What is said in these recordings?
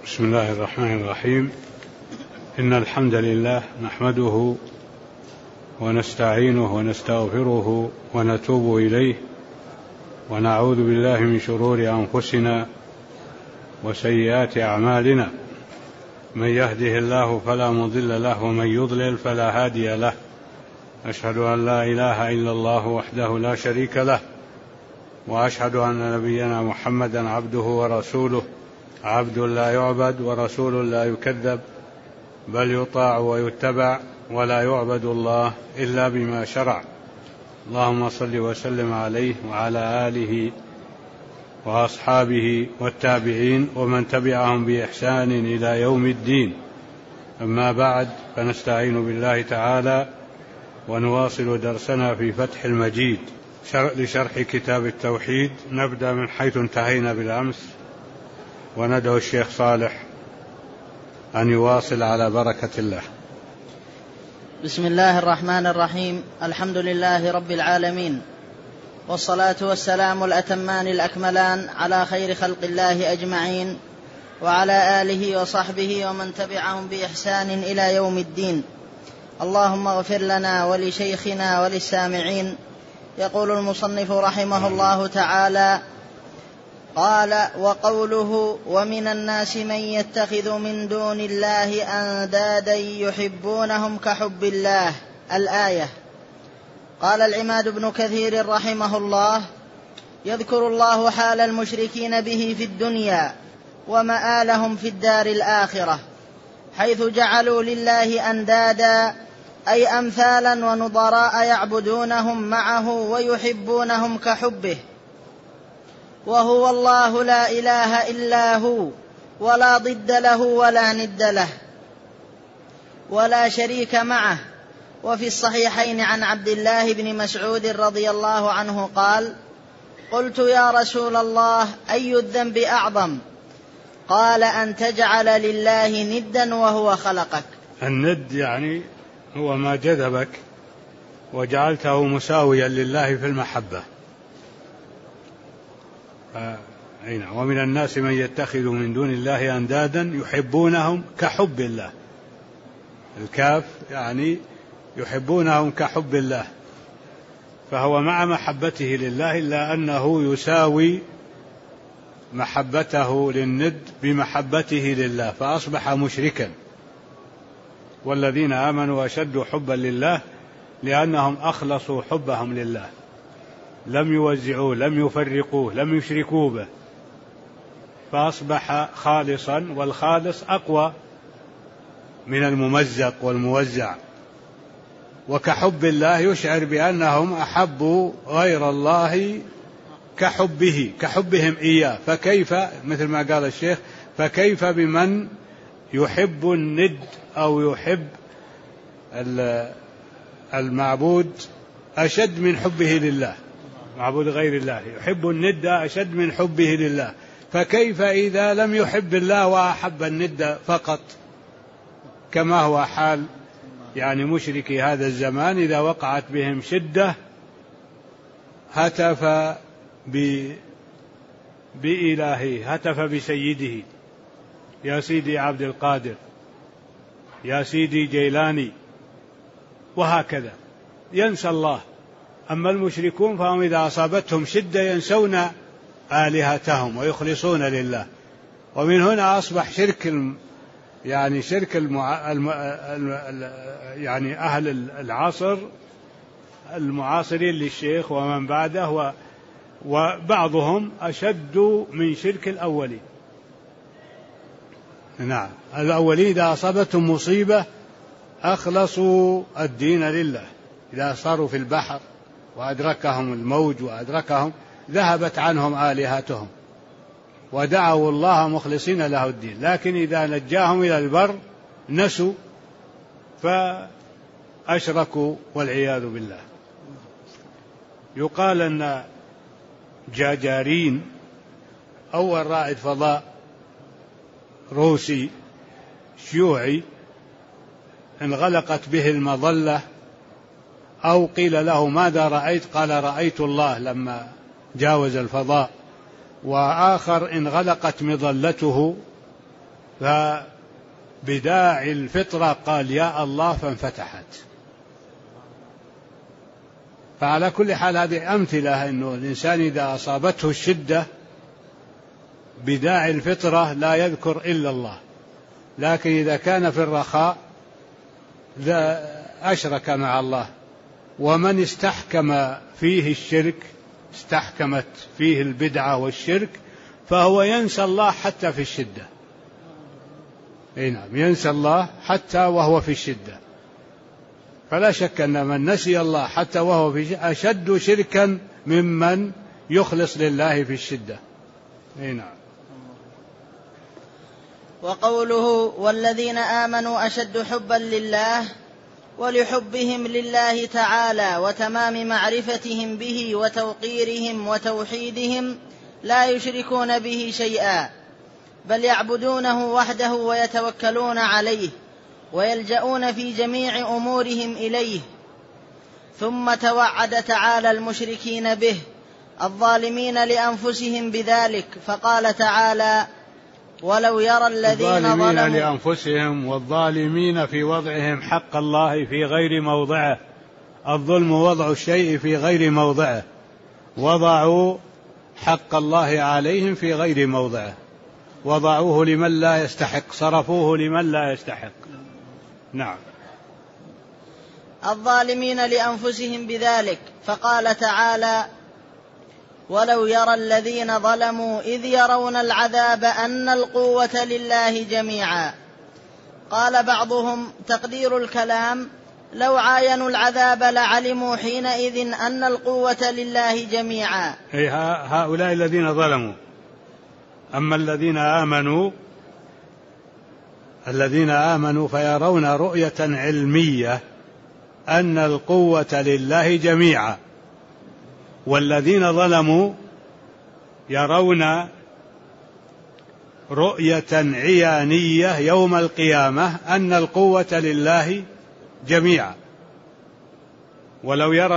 بسم الله الرحمن الرحيم. إن الحمد لله نحمده ونستعينه ونستغفره ونتوب إليه ونعوذ بالله من شرور أنفسنا وسيئات أعمالنا. من يهده الله فلا مضل له ومن يضلل فلا هادي له. أشهد أن لا إله إلا الله وحده لا شريك له، وأشهد أن نبينا محمدا عبده ورسوله، عبد لا يعبد ورسول لا يكذب، بل يطاع ويتبع ولا يعبد الله إلا بما شرع. اللهم صل وسلم عليه وعلى آله وأصحابه والتابعين ومن تبعهم بإحسان إلى يوم الدين. أما بعد، فنستعين بالله تعالى ونواصل درسنا في فتح المجيد لشرح كتاب التوحيد. نبدأ من حيث انتهينا بالأمس، وندعو الشيخ صالح أن يواصل على بركة الله. بسم الله الرحمن الرحيم. الحمد لله رب العالمين، والصلاة والسلام الأتمان الأكملان على خير خلق الله أجمعين، وعلى آله وصحبه ومن تبعهم بإحسان إلى يوم الدين. اللهم اغفر لنا ولشيخنا وللسامعين. يقول المصنف رحمه الله تعالى: قال: وقوله: ومن الناس من يتخذ من دون الله أندادا يحبونهم كحب الله، الآية. قال العماد بن كثير رحمه الله: يذكر الله حال المشركين به في الدنيا ومآلهم في الدار الآخرة، حيث جعلوا لله أندادا، أي أمثالا ونظراء يعبدونهم معه ويحبونهم كحبه، وهو الله لا إله إلا هو، ولا ضد له ولا ند له ولا شريك معه. وفي الصحيحين عن عبد الله بن مسعود رضي الله عنه قال: قلت يا رسول الله، أي الذنب أعظم؟ قال: أن تجعل لله ندا وهو خلقك. الند يعني هو ما جذبك وجعلته مساويا لله في المحبة. ومن الناس من يتخذ من دون الله أندادا يحبونهم كحب الله. الكاف يعني يحبونهم كحب الله، فهو مع محبته لله إلا أنه يساوي محبته للند بمحبته لله، فأصبح مشركا. والذين آمنوا أشد حبا لله لأنهم أخلصوا حبهم لله، لم يوزعوه، لم يفرقوه، لم يشركوا به، فأصبح خالصا، والخالص أقوى من الممزق والموزع. وكحب الله يشعر بأنهم أحبوا غير الله كحبهم إياه. فكيف، مثل ما قال الشيخ، فكيف بمن يحب الند أو يحب المعبود أشد من حبه لله، معبود غير الله يحب الند أشد من حبه لله، فكيف إذا لم يحب الله وأحب الند فقط، كما هو حال يعني مشركي هذا الزمان. إذا وقعت بهم شدة هتف بإلهه، هتف بسيده: يا سيدي عبد القادر، يا سيدي جيلاني، وهكذا ينسى الله. أما المشركون فهم إذا أصابتهم شدة ينسون آلهتهم ويخلصون لله. ومن هنا أصبح شرك يعني أهل العصر المعاصرين للشيخ ومن بعده، وبعضهم أشد من شرك الأولين. نعم، الأولين إذا أصابتهم مصيبة أخلصوا الدين لله. إذا صاروا في البحر وأدركهم الموج وأدركهم، ذهبت عنهم آلهتهم ودعوا الله مخلصين له الدين. لكن إذا نجاهم إلى البر نسوا فأشركوا والعياذ بالله. يقال أن جاجارين، أول رائد فضاء روسي شيوعي، انغلقت به المظلة، أو قيل له ماذا رأيت؟ قال: رأيت الله لما جاوز الفضاء. وآخر انغلقت مظلته فبداعي الفطرة قال يا الله فانفتحت. فعلى كل حال هذه أمثلة أنه الإنسان إذا أصابته الشدة بداعي الفطرة لا يذكر إلا الله، لكن إذا كان في الرخاء أشرك مع الله. ومن استحكم فيه الشرك، استحكمت فيه البدعة والشرك، فهو ينسى الله حتى في الشدة. نعم، ينسى الله حتى وهو في الشدة. فلا شك أن من نسي الله حتى وهو في أشد شركا ممن يخلص لله في الشدة. نعم. وقوله والذين آمنوا أشد حبا لله، ولحبهم لله تعالى وتمام معرفتهم به وتوقيرهم وتوحيدهم لا يشركون به شيئا، بل يعبدونه وحده ويتوكلون عليه ويلجؤون في جميع أمورهم إليه. ثم توعد تعالى المشركين به الظالمين لأنفسهم بذلك، فقال تعالى ولو يرى الذين ظلموا لأنفسهم والظالمين في وضعهم حق الله في غير موضعه. الظلم وضع الشيء في غير موضعه، وضعوا حق الله عليهم في غير موضعه، وضعوه لمن لا يستحق، صرفوه لمن لا يستحق. نعم. الظالمين لأنفسهم بذلك، فقال تعالى ولو يرى الذين ظلموا إذ يرون العذاب أن القوة لله جميعا. قال بعضهم تقدير الكلام لو عاينوا العذاب لعلموا حينئذ أن القوة لله جميعا. هؤلاء الذين ظلموا. أما الذين آمنوا فيرون رؤية علمية أن القوة لله جميعا، والذين ظلموا يرون رؤية عيانية يوم القيامة أن القوة لله جميعا. ولو يرى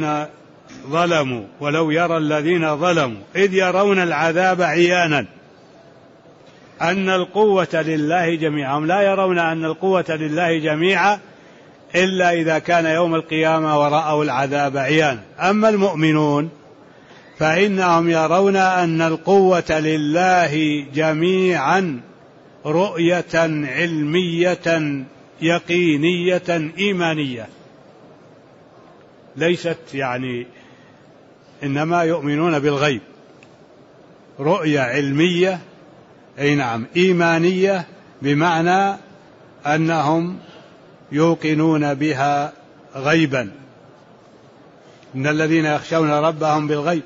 الذين ظلموا إذ يرون العذاب عيانا أن القوة لله جميعا. هم لا يرون أن القوة لله جميعا إلا إذا كان يوم القيامة ورأوا العذاب عيانا. أما المؤمنون فإنهم يرون أن القوة لله جميعا رؤية علمية يقينية إيمانية، ليست إنما يؤمنون بالغيب، رؤية علمية إيمانية، بمعنى أنهم يوقنون بها غيبا. إن الذين يخشون ربهم بالغيب.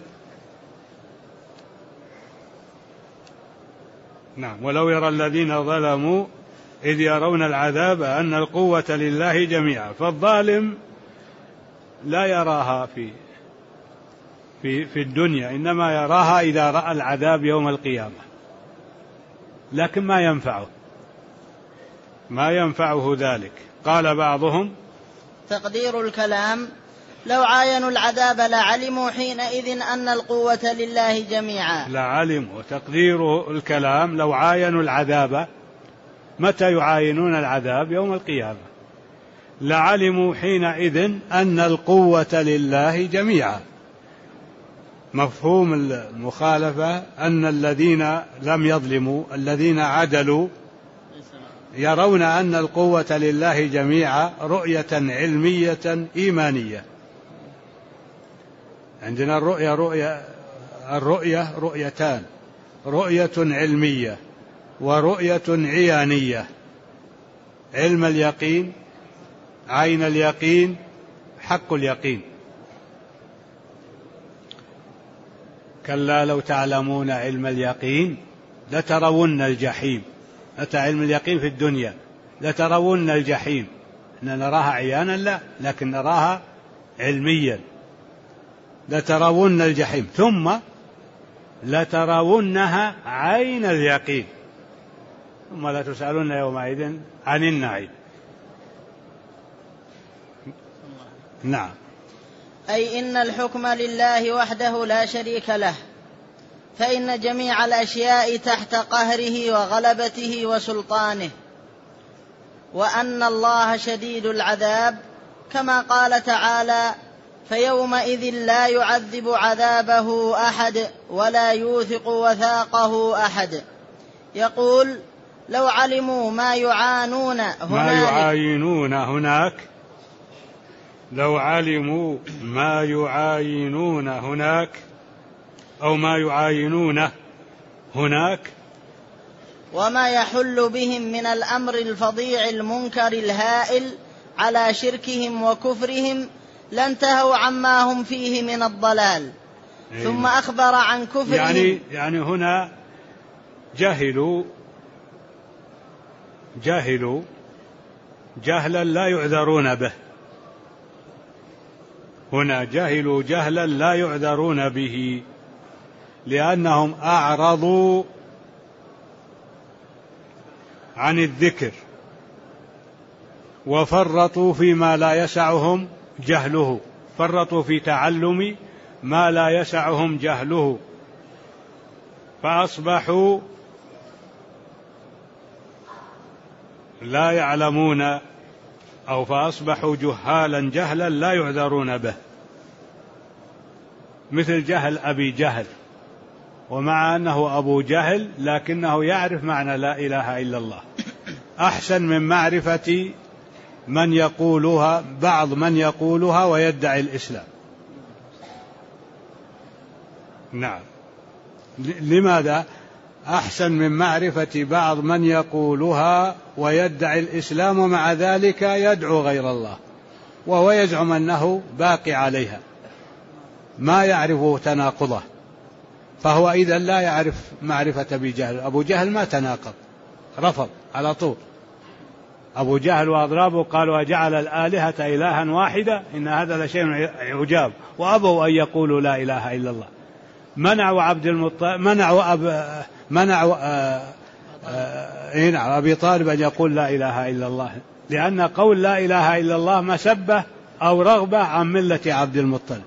نعم. ولو يرى الذين ظلموا إذ يرون العذاب أن القوة لله جميعا. فالظالم لا يراها في الدنيا، إنما يراها إذا رأى العذاب يوم القيامة، لكن ما ينفعه ذلك. قال بعضهم تقدير الكلام لو عاينوا العذاب لعلموا حينئذ أن القوة لله جميعا. لعلموا، وتقدير الكلام لو عاينوا العذاب. متى يعاينون العذاب؟ يوم القيامة. لعلموا حينئذ أن القوة لله جميعا. مفهوم المخالفة أن الذين لم يظلموا، الذين عدلوا، يرون أن القوة لله جميعا رؤية علمية إيمانية. عندنا الرؤية رؤيتان: رؤية علمية ورؤية عيانية. علم اليقين، عين اليقين، حق اليقين. كلا لو تعلمون علم اليقين لترون الجحيم. أتى علم اليقين في الدنيا لترون الجحيم. إحنا نراها عيانا لا، لكن نراها علميا. لترون الجحيم ثم لترونها عين اليقين ثم لا تسألون يومئذ عن النعيم. نعم. أي إن الحكم لله وحده لا شريك له، فإن جميع الأشياء تحت قهره وغلبته وسلطانه، وأن الله شديد العذاب، كما قال تعالى: فيومئذ لا يعذب عذابه أحد ولا يوثق وثاقه أحد. يقول: لو علموا ما يعانون هناك لو علموا ما يعاينون هناك أو ما يعاينون هناك وما يحل بهم من الأمر الفظيع المنكر الهائل على شركهم وكفرهم لانتهوا عما هم فيه من الضلال. ثم أخبر عن كفرهم، يعني هنا جهلوا جهلا لا يعذرون به، هنا جهلوا جهلا لا يعذرون به، لأنهم أعرضوا عن الذكر وفرطوا فيما لا يسعهم جهله، فرطوا في تعلم ما لا يسعهم جهله، فأصبحوا لا يعلمون، أو فأصبحوا جهالا جهلا لا يعذرون به، مثل جهل أبي جهل، ومع أنه أبو جهل لكنه يعرف معنى لا إله إلا الله أحسن من معرفة من يقولها، بعض من يقولها ويدعي الإسلام. نعم، لماذا؟ أحسن من معرفة بعض من يقولها ويدعي الإسلام ومع ذلك يدعو غير الله، وهو يزعم أنه باقي عليها، ما يعرف تناقضه، فهو إذا لا يعرف معرفة أبي جهل. أبو جهل ما تناقض، رفض على طول. أبو جهل وأضرابه قالوا: أجعل الآلهة إلها واحدة إن هذا لشيء عجاب، وأبوا أن يقولوا لا إله إلا الله. منعوا عبد المطلب، منعوا أبي طالب أن يقول لا إله إلا الله، لأن قول لا إله إلا الله مسبة أو رغبة عن ملة عبد المطلب.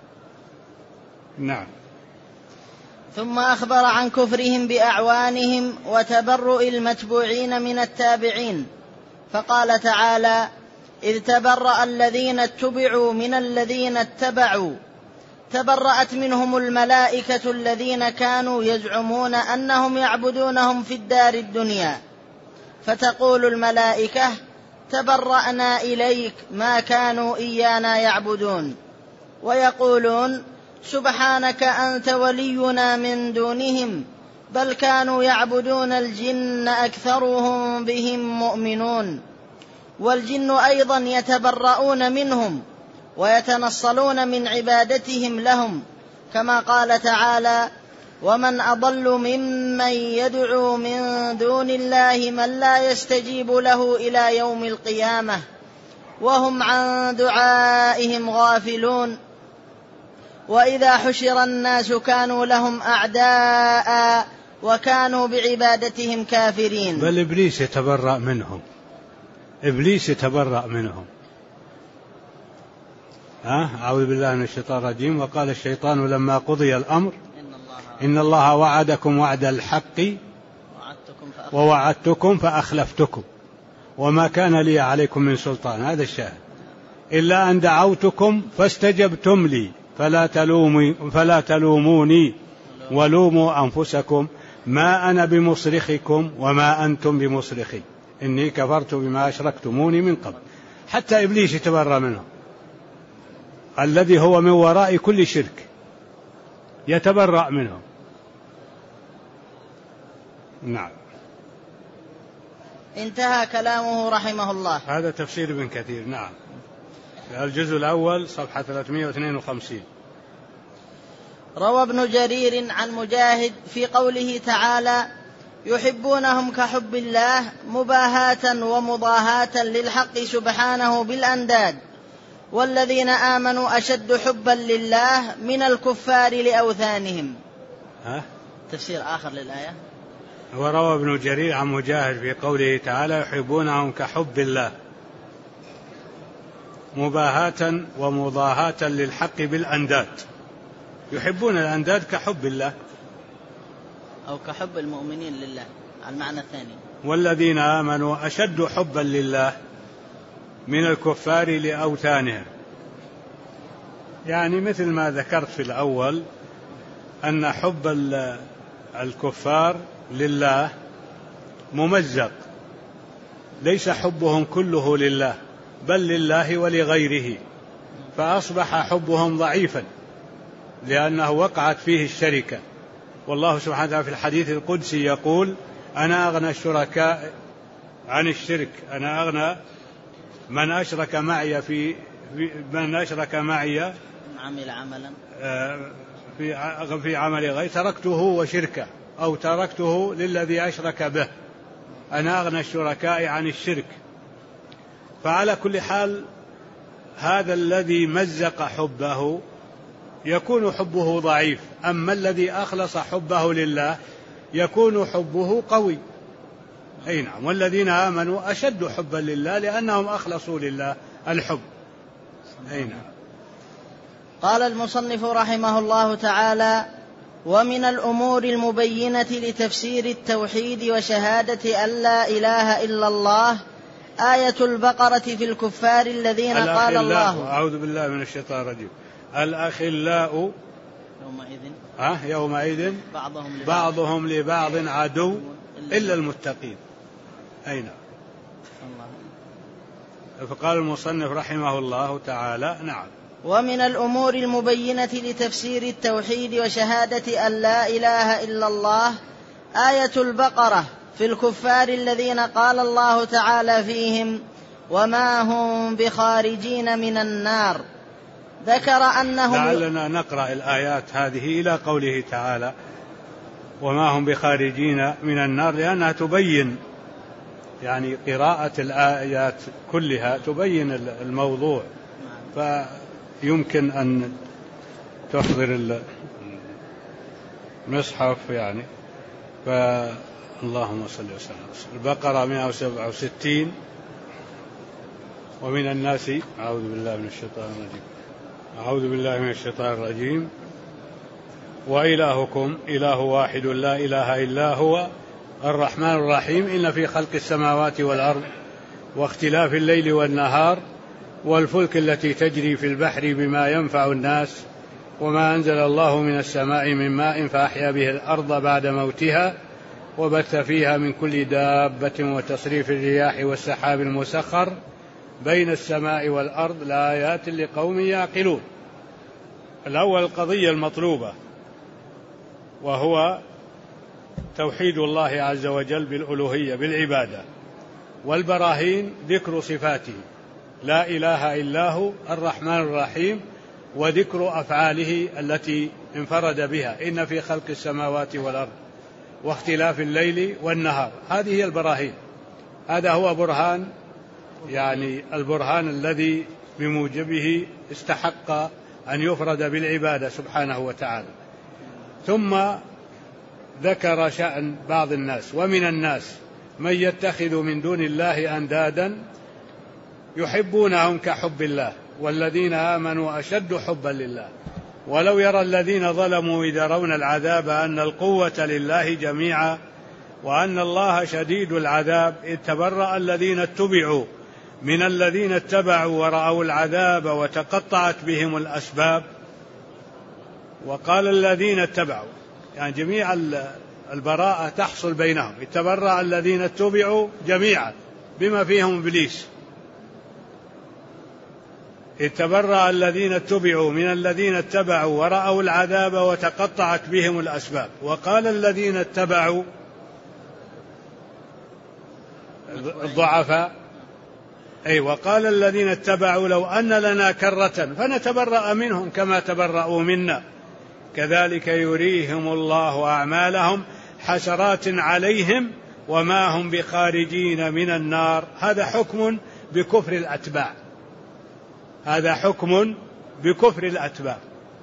نعم. ثم أخبر عن كفرهم بأعوانهم وتبرؤ المتبوعين من التابعين، فقال تعالى: إذ تبرأ الذين اتبعوا من الذين اتبعوا، تبرأت منهم الملائكة الذين كانوا يزعمون أنهم يعبدونهم في الدار الدنيا، فتقول الملائكة: تبرأنا إليك ما كانوا إيانا يعبدون، ويقولون: سبحانك أنت ولينا من دونهم بل كانوا يعبدون الجن أكثرهم بهم مؤمنون. والجن أيضا يتبرؤون منهم ويتنصلون من عبادتهم لهم، كما قال تعالى: ومن أضل ممن يدعو من دون الله من لا يستجيب له إلى يوم القيامة وهم عن دعائهم غافلون. وإذا حشر الناس كانوا لهم أعداء وكانوا بعبادتهم كافرين. بل إبليس يتبرأ منهم، إبليس يتبرأ منهم. أعوذ بالله من الشيطان الرجيم. وقال الشيطان لما قضي الأمر إن الله وعدكم وعد الحق ووعدتكم فأخلفتكم وما كان لي عليكم من سلطان، هذا الشاهد، إلا أن دعوتكم فاستجبتم لي فلا تلوموني ولوموا أنفسكم ما أنا بمصرخكم وما أنتم بمصرخي إني كفرت بما أشركتموني من قبل. حتى إبليس يتبرأ منهم، الذي هو من وراء كل شرك يتبرأ منهم. نعم. انتهى كلامه رحمه الله. هذا تفسير ابن كثير. نعم، الجزء الأول صفحة 352. روى ابن جرير عن مجاهد في قوله تعالى: يحبونهم كحب الله مباهاة ومضاهاة للحق سبحانه بالأنداد، والذين آمنوا أشد حبا لله من الكفار لأوثانهم. تفسير آخر للآية. وروى ابن جرير عن مجاهد في قوله تعالى: يحبونهم كحب الله مباهاة ومضاهاة للحق بالأنداد. يحبون الأنداد كحب الله، أو كحب المؤمنين لله على المعنى الثاني. والذين آمنوا أشد حبا لله من الكفار لأوثانهم. يعني مثل ما ذكرت في الأول أن حب الكفار لله ممزق، ليس حبهم كله لله بل لله ولغيره، فأصبح حبهم ضعيفا لأنه وقعت فيه الشركة. والله سبحانه وتعالى في الحديث القدسي يقول: أنا أغنى الشركاء عن الشرك، أنا أغنى من أشرك معي عمل عملا في عمل غير تركته وشركه، أو تركته للذي أشرك به، أنا أغنى الشركاء عن الشرك. فعلى كل حال هذا الذي مزق حبه يكون حبه ضعيف، أما الذي أخلص حبه لله يكون حبه قوي. أي نعم، والذين آمنوا أشد حبا لله لأنهم أخلصوا لله الحب. أي نعم. قال المصنف رحمه الله تعالى: ومن الأمور المبينة لتفسير التوحيد وشهادة أن لا إله إلا الله آية البقرة في الكفار الذين قال الله. أعوذ بالله من الشيطان الرجيم. الأخلاء يومئذ بعضهم لبعض عدو إلا المتقين. أي نعم. فقال المصنف رحمه الله تعالى: نعم. ومن الأمور المبينة لتفسير التوحيد وشهادة أن لا إله إلا الله آية البقرة في الكفار الذين قال الله تعالى فيهم: وما هم بخارجين من النار. ذكر أنهم لعلنا نقرأ الآيات هذه إلى قوله تعالى وما هم بخارجين من النار، لأنها تبين، يعني قراءة الآيات كلها تبين الموضوع، فيمكن أن تحضر المصحف يعني. فاللهم صل وسلم. البقرة 167. ومن الناس أعوذ بالله من الشيطان الرجيم. وإلهكم إله واحد لا إله إلا هو الرحمن الرحيم. إن في خلق السماوات والأرض واختلاف الليل والنهار والفلك التي تجري في البحر بما ينفع الناس وما أنزل الله من السماء من ماء فأحيا به الأرض بعد موتها وبث فيها من كل دابة وتصريف الرياح والسحاب المسخر بين السماء والأرض لآيات لقوم يعقلون. الأول القضية المطلوبة وهو توحيد الله عز وجل بالألوهية بالعبادة، والبراهين ذكر صفاته لا إله إلا هو الرحمن الرحيم، وذكر أفعاله التي انفرد بها: إن في خلق السماوات والأرض واختلاف الليل والنهار. هذه هي البراهين. هذا هو برهان، يعني البرهان الذي بموجبه استحق أن يفرد بالعبادة سبحانه وتعالى. ثم ذكر شأن بعض الناس: ومن الناس من يتخذ من دون الله أندادا يحبونهم كحب الله والذين آمنوا أشد حبا لله ولو يرى الذين ظلموا إذ يرون العذاب أن القوة لله جميعا وأن الله شديد العذاب إذ تبرأ الذين اتبعوا من الذين اتبعوا ورأوا العذاب وتقطعت بهم الأسباب. وقال الذين اتبعوا، يعني جميع البراءة تحصل بينهم. اتبرأ الذين اتبعوا جميعا بما فيهم إبليس. اتبرأ الذين اتبعوا من الذين اتبعوا ورأوا العذاب وتقطعت بهم الأسباب. وقال الذين اتبعوا الضعفاء، وقال الذين اتبعوا لو أن لنا كرة فنتبرأ منهم كما تبرأوا منا كذلك يريهم الله أعمالهم حسرات عليهم وما هم بخارجين من النار. هذا حكم بكفر الأتباع، هذا حكم بكفر الأتباع.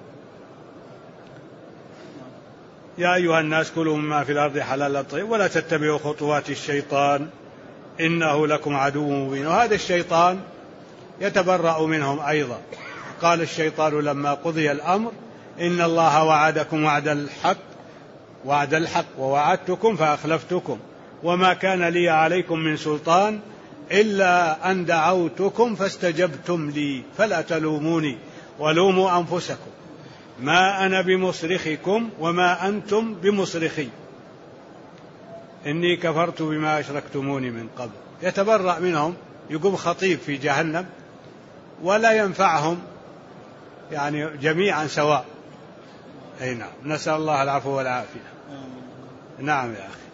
يا أيها الناس كلوا مما في الأرض حلالا طيبا ولا تتبعوا خطوات الشيطان إنه لكم عدو مبين. وهذا الشيطان يتبرأ منهم أيضا. قال الشيطان لما قضي الأمر إن الله وعدكم وعد الحق وعد الحق ووعدتكم فأخلفتكم وما كان لي عليكم من سلطان إلا أن دعوتكم فاستجبتم لي فلا تلوموني ولوموا أنفسكم ما أنا بمصرخكم وما أنتم بمصرخي إني كفرت بما أشركتموني من قبل. يتبرأ منهم، يقوم خطيب في جهنم ولا ينفعهم، يعني جميعا سواء. أي نعم، نسأل الله العفو والعافية. نعم يا أخي.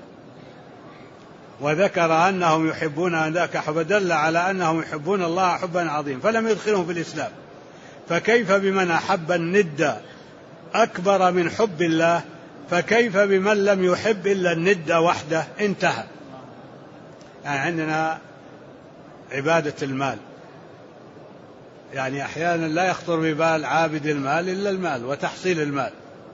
وذكر أنهم يحبون أنذاك فدل على أنهم يحبون الله حبا عظيما فلم يدخلهم في الإسلام. فكيف بمن أحب الند أكبر من حب الله؟ فكيف بمن لم يحب إلا الند وحده؟ انتهى. يعني عندنا عبادة المال، يعني أحيانا لا يخطر ببال عابد المال إلا المال وتحصيل المال.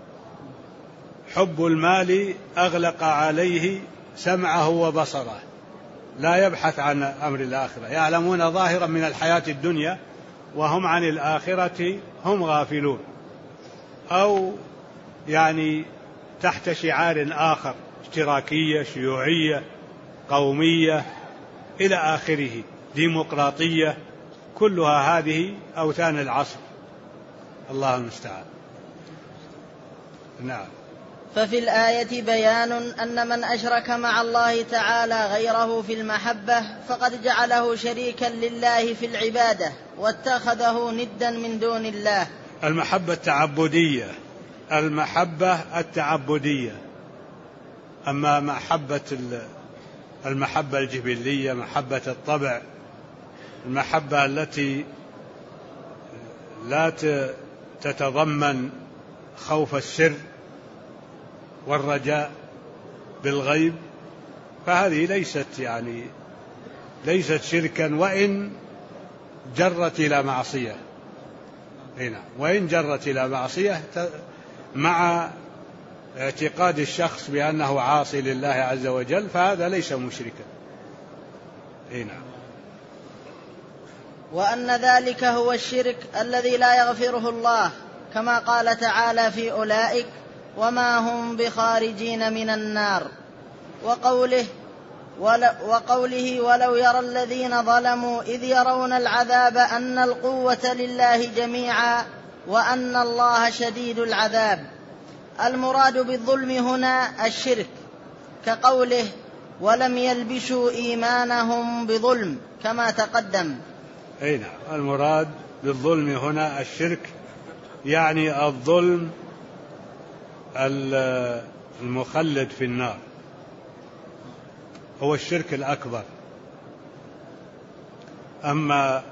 حب المال أغلق عليه سمعه وبصره، لا يبحث عن أمر الآخرة. يعلمون ظاهرا من الحياة الدنيا وهم عن الآخرة هم غافلون، أو يعني تحت شعار آخر، اشتراكية، شيوعية، قومية، إلى آخره، ديمقراطية، كلها هذه أوثان العصر. الله المستعان. نعم. ففي الآية بيان أن من أشرك مع الله تعالى غيره في المحبة فقد جعله شريكا لله في العبادة واتخذه ندا من دون الله. المحبة التعبدية، المحبة التعبدية. أما المحبة الجبلية، محبة الطبع، المحبة التي لا تتضمن خوف السر والرجاء بالغيب، فهذه ليست شركا وإن جرت إلى معصية. هنا وإن جرت إلى معصية مع اعتقاد الشخص بأنه عاصي لله عز وجل، فهذا ليس مشركا. هنا وأن ذلك هو الشرك الذي لا يغفره الله، كما قال تعالى في أولئك وما هم بخارجين من النار. وقوله ولو يرى الذين ظلموا إذ يرون العذاب أن القوة لله جميعا وأن الله شديد العذاب. المراد بالظلم هنا الشرك، كقوله ولم يلبسوا إيمانهم بظلم كما تقدم. أي نعم، المراد بالظلم هنا الشرك، يعني الظلم المخلد في النار هو الشرك الأكبر. أما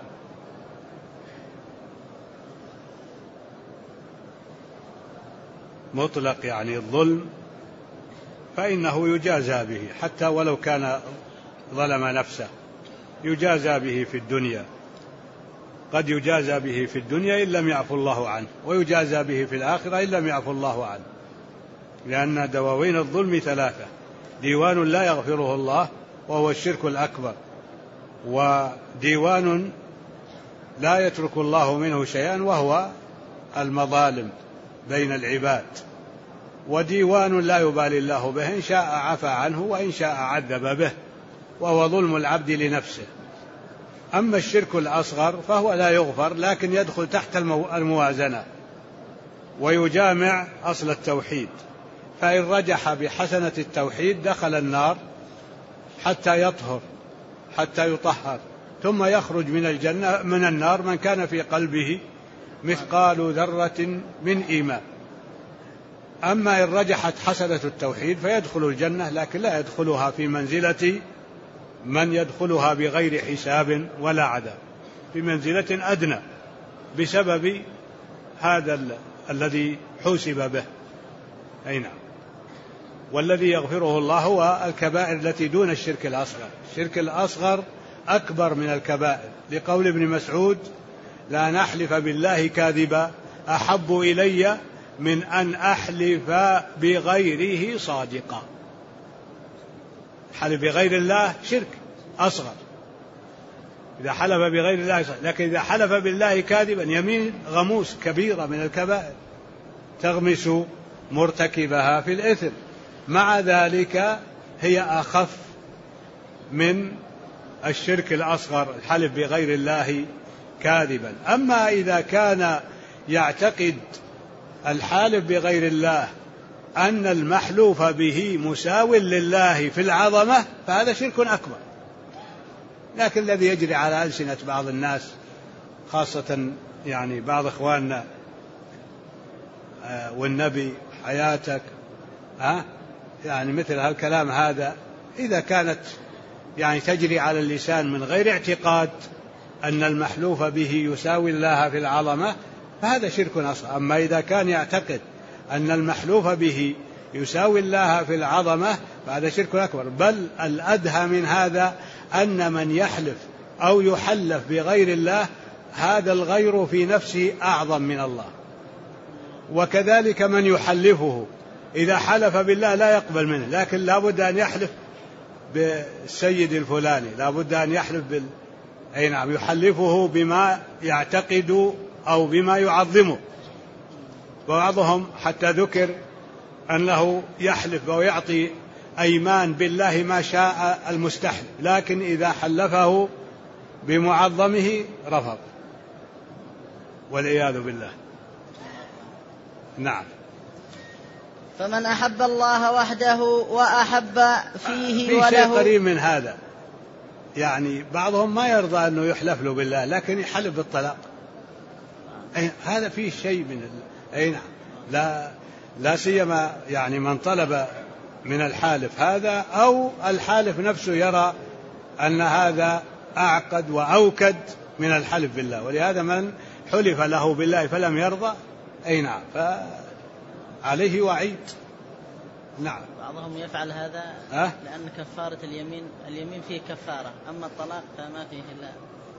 مطلق يعني الظلم فإنه يجازى به، حتى ولو كان ظلم نفسه يجازى به في الدنيا. قد يجازى به في الدنيا إن لم يعفو الله عنه، ويجازى به في الآخرة إن لم يعفو الله عنه، لأن دواوين الظلم ثلاثة: ديوان لا يغفره الله وهو الشرك الأكبر، وديوان لا يترك الله منه شيئا وهو المظالم بين العباد، وديوان لا يبالي الله به، إن شاء عفى عنه وإن شاء عذب به، وهو ظلم العبد لنفسه. أما الشرك الأصغر فهو لا يغفر، لكن يدخل تحت الموازنة ويجامع أصل التوحيد، فإن رجح بحسنة التوحيد دخل النار حتى يطهر، حتى يطهر، ثم يخرج من النار من كان في قلبه مثقال ذرة من إيمان. أما إن رجحت حسنة التوحيد فيدخل الجنة، لكن لا يدخلها في منزلة من يدخلها بغير حساب ولا عذاب، في منزلة أدنى بسبب هذا الذي حوسب به. أي نعم. والذي يغفره الله هو الكبائر التي دون الشرك الأصغر. الشرك الأصغر أكبر من الكبائر، لقول ابن مسعود: لا نحلف بالله كاذبا أحب إلي من أن أحلف بغيره صادقا. حلف بغير الله شرك أصغر إذا حلف بغير الله، لكن إذا حلف بالله كاذبا يمين غموس كبيرة من الكبائر تغمس مرتكبها في الإثم. مع ذلك هي أخف من الشرك الأصغر، الحلف بغير الله كاذبا. أما إذا كان يعتقد الحالف بغير الله أن المحلوف به مساو لله في العظمة فهذا شرك أكبر. لكن الذي يجري على ألسنة بعض الناس خاصة يعني بعض إخواننا والنبي حياتك يعني مثل هالكلام هذا إذا كانت يعني تجري على اللسان من غير اعتقاد أن المحلوف به يساوي الله في العظمة فهذا شرك أصغر. أما إذا كان يعتقد أن المحلوف به يساوي الله في العظمة فهذا شرك أكبر. بل الأدهى من هذا أن من يحلف أو يحلف بغير الله هذا الغير في نفسه أعظم من الله. وكذلك من يحلفه إذا حلف بالله لا يقبل منه، لكن لا بد أن يحلف بالسيد الفلاني، لا بد أن يحلف أي نعم يحلفه بما يعتقد أو بما يعظمه. وبعضهم حتى ذكر أنه يحلف ويعطي أيمان بالله ما شاء المستحلف، لكن إذا حلفه بمعظمه رفض والعياذ بالله. نعم. فمن أحب الله وحده وأحب فيه وله. في شيء قريب من هذا، يعني بعضهم ما يرضى أنه يحلف له بالله لكن يحلف بالطلاق، هذا فيه شيء من أي نعم. لا سيما يعني من طلب من الحالف هذا أو الحالف نفسه يرى أن هذا أعقد وأوكد من الحلف بالله. ولهذا من حلف له بالله فلم يرضى أي نعم فعليه وعيد. نعم. بعضهم يفعل هذا لأن كفارة اليمين فيه كفارة، أما الطلاق فما فيه إلا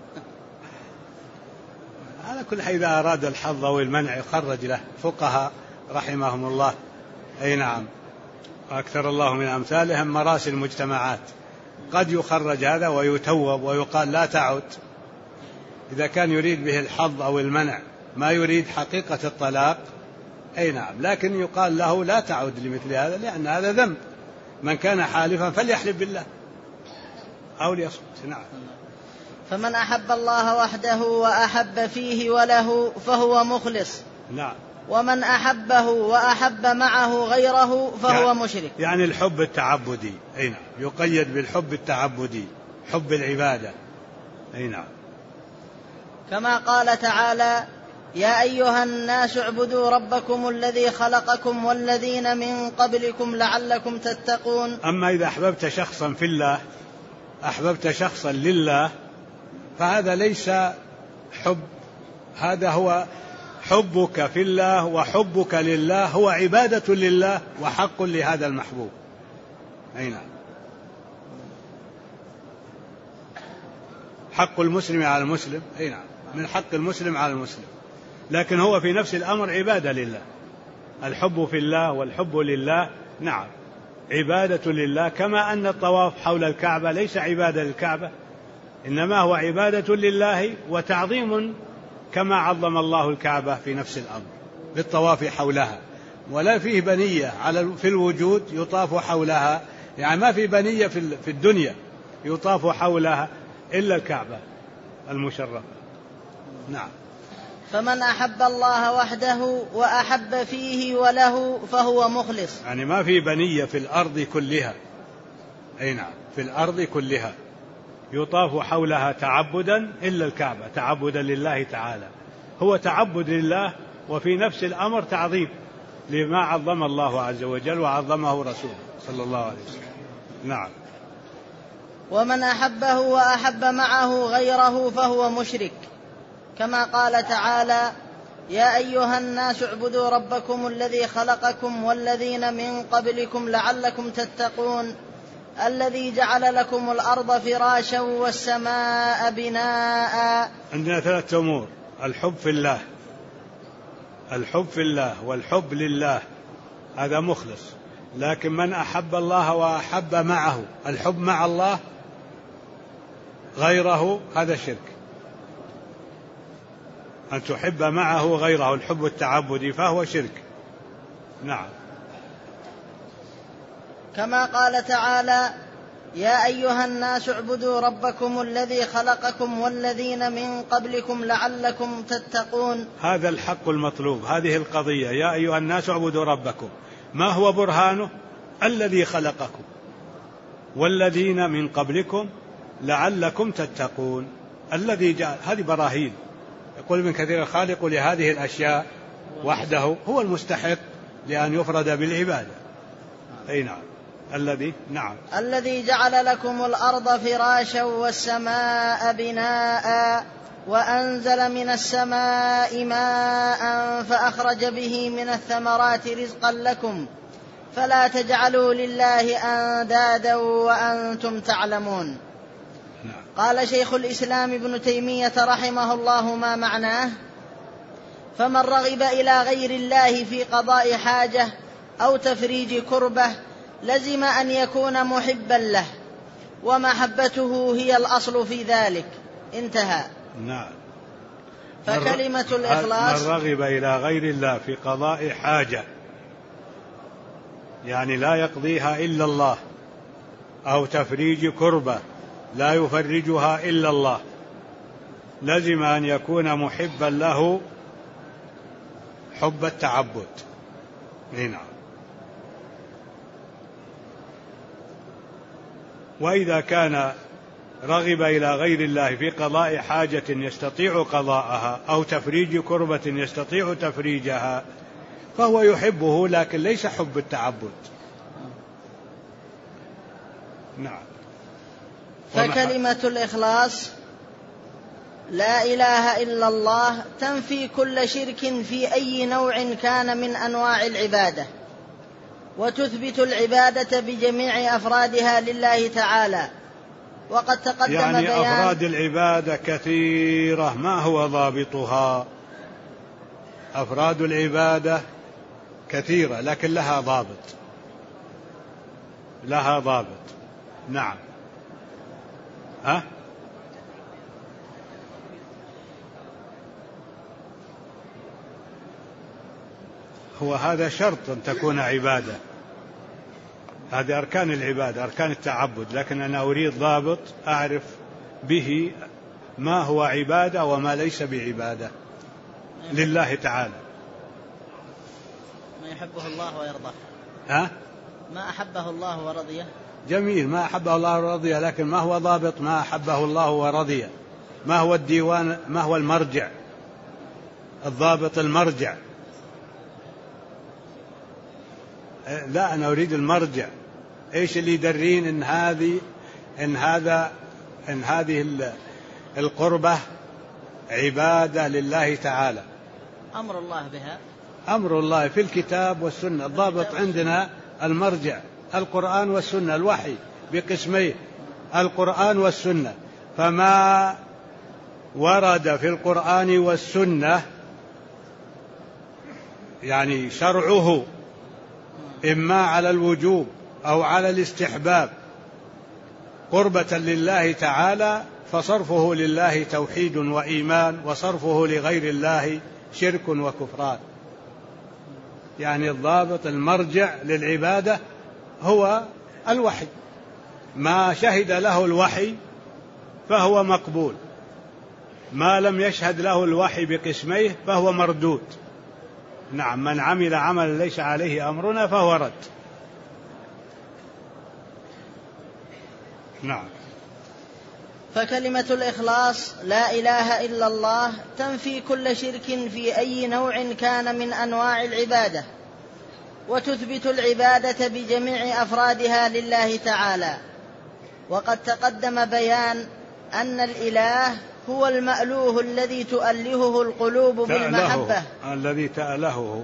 على كل حال إذا أراد الحظ أو المنع يخرج له فقهاء رحمهم الله أي نعم وأكثر الله من أمثالهم مراسي المجتمعات قد يخرج هذا ويتوب ويقال لا تعد إذا كان يريد به الحظ أو المنع ما يريد حقيقة الطلاق أي نعم، لكن يقال له لا تعد لمثل هذا لأن هذا ذنب. من كان حالفا فليحلف بالله أو ليصمت. نعم. فمن أحب الله وحده وأحب فيه وله فهو مخلص. نعم. ومن أحبه وأحب معه غيره فهو مشرك. يعني الحب التعبدي أي نعم يقيد بالحب التعبدي حب العبادة أي نعم. كما قال تعالى يا أيها الناس اعبدوا ربكم الذي خلقكم والذين من قبلكم لعلكم تتقون. أما إذا أحببت شخصا في الله أحببت شخصا لله فهذا ليس حب، هذا هو حبك في الله وحبك لله هو عبادة لله وحق لهذا المحبوب أي نعم. حق المسلم على المسلم أي نعم من حق المسلم على المسلم، لكن هو في نفس الأمر عبادة لله. الحب في الله والحب لله نعم عبادة لله، كما أن الطواف حول الكعبة ليس عبادة للكعبة إنما هو عبادة لله وتعظيم كما عظم الله الكعبة في نفس الأمر بالطواف حولها. ولا فيه بنية في الوجود يطاف حولها، يعني ما في بنية في الدنيا يطاف حولها إلا الكعبة المشرفة. نعم. فمن أحب الله وحده وأحب فيه وله فهو مخلص. يعني ما في بنية في الأرض كلها أي نعم في الأرض كلها يطاف حولها تعبدا إلا الكعبة تعبدا لله تعالى، هو تعبد لله وفي نفس الأمر تعظيم لما عظم الله عز وجل وعظمه رسوله صلى الله عليه وسلم. نعم. ومن أحبه وأحب معه غيره فهو مشرك، كما قال تعالى يا أيها الناس اعبدوا ربكم الذي خلقكم والذين من قبلكم لعلكم تتقون الذي جعل لكم الأرض فراشا والسماء بناء. عندنا ثلاثة أمور: الحب في الله، الحب في الله والحب لله هذا مخلص. لكن من أحب الله وأحب معه الحب مع الله غيره هذا شرك. أن تحب معه غيره الحب التعبدي فهو شرك. نعم. كما قال تعالى: يا أيها الناس اعبدوا ربكم الذي خلقكم والذين من قبلكم لعلكم تتقون. هذا الحق المطلوب، هذه القضية، يا أيها الناس اعبدوا ربكم، ما هو برهانه؟ الذي خلقكم والذين من قبلكم لعلكم تتقون. الذي جاء، هذه براهين. يقول ابن كثير: الخالق لهذه الأشياء وحده هو المستحق لأن يفرد بالعبادة. أي نعم. الذي جعل لكم الأرض فراشا والسماء بناء وأنزل من السماء ماء فأخرج به من الثمرات رزقا لكم فلا تجعلوا لله أندادا وأنتم تعلمون. قال شيخ الإسلام ابن تيمية رحمه الله: ما معناه؟ فمن رغب إلى غير الله في قضاء حاجة أو تفريج كربة لزم أن يكون محبا له، ومحبته هي الأصل في ذلك. انتهى. نعم. فكلمة الإخلاص: من رغب إلى غير الله في قضاء حاجة، يعني لا يقضيها إلا الله، أو تفريج كربة لا يفرجها إلا الله، لزم أن يكون محبا له حب التعبد. نعم. وإذا كان رغب إلى غير الله في قضاء حاجة يستطيع قضاءها أو تفريج كربة يستطيع تفريجها فهو يحبه، لكن ليس حب التعبد. نعم. فكلمة الإخلاص لا إله إلا الله تنفي كل شرك في أي نوع كان من أنواع العبادة، وتثبت العبادة بجميع أفرادها لله تعالى. وقد تقدم يعني بيان أفراد العبادة كثيرة، ما هو ضابطها؟ أفراد العبادة كثيرة لكن لها ضابط. نعم. هو هذا شرط أن تكون عبادة، هذه أركان العبادة، أركان التعبد، لكن أنا أريد ضابط أعرف به ما هو عبادة وما ليس بعبادة لله تعالى. ما يحبه الله ويرضاه. ما أحبه الله ورضيه. جميل، ما أحبه الله ورضيه، لكن ما هو ضابط ما أحبه الله ورضيه؟ ما هو الديوان؟ ما هو المرجع؟ الضابط المرجع. لا، أنا أريد المرجع. إيش اللي يدرين إن هذه القربة عبادة لله تعالى؟ أمر الله بها، أمر الله في الكتاب والسنة. الضابط عندنا المرجع القرآن والسنة، الوحي بقسميه القرآن والسنة. فما ورد في القرآن والسنة يعني شرعه إما على الوجوب أو على الاستحباب قربة لله تعالى، فصرفه لله توحيد وإيمان، وصرفه لغير الله شرك وكفران. يعني الضابط المرجع للعبادة هو الوحي، ما شهد له الوحي فهو مقبول، ما لم يشهد له الوحي بقسميه فهو مردود. نعم. من عمل عملا ليس عليه أمرنا فهو رد. نعم. فكلمة الإخلاص لا إله إلا الله تنفي كل شرك في أي نوع كان من أنواع العبادة، وتثبت العبادة بجميع أفرادها لله تعالى. وقد تقدم بيان أن الإله هو المألوه الذي تؤلهه القلوب بالمحبة، الذي تألهه،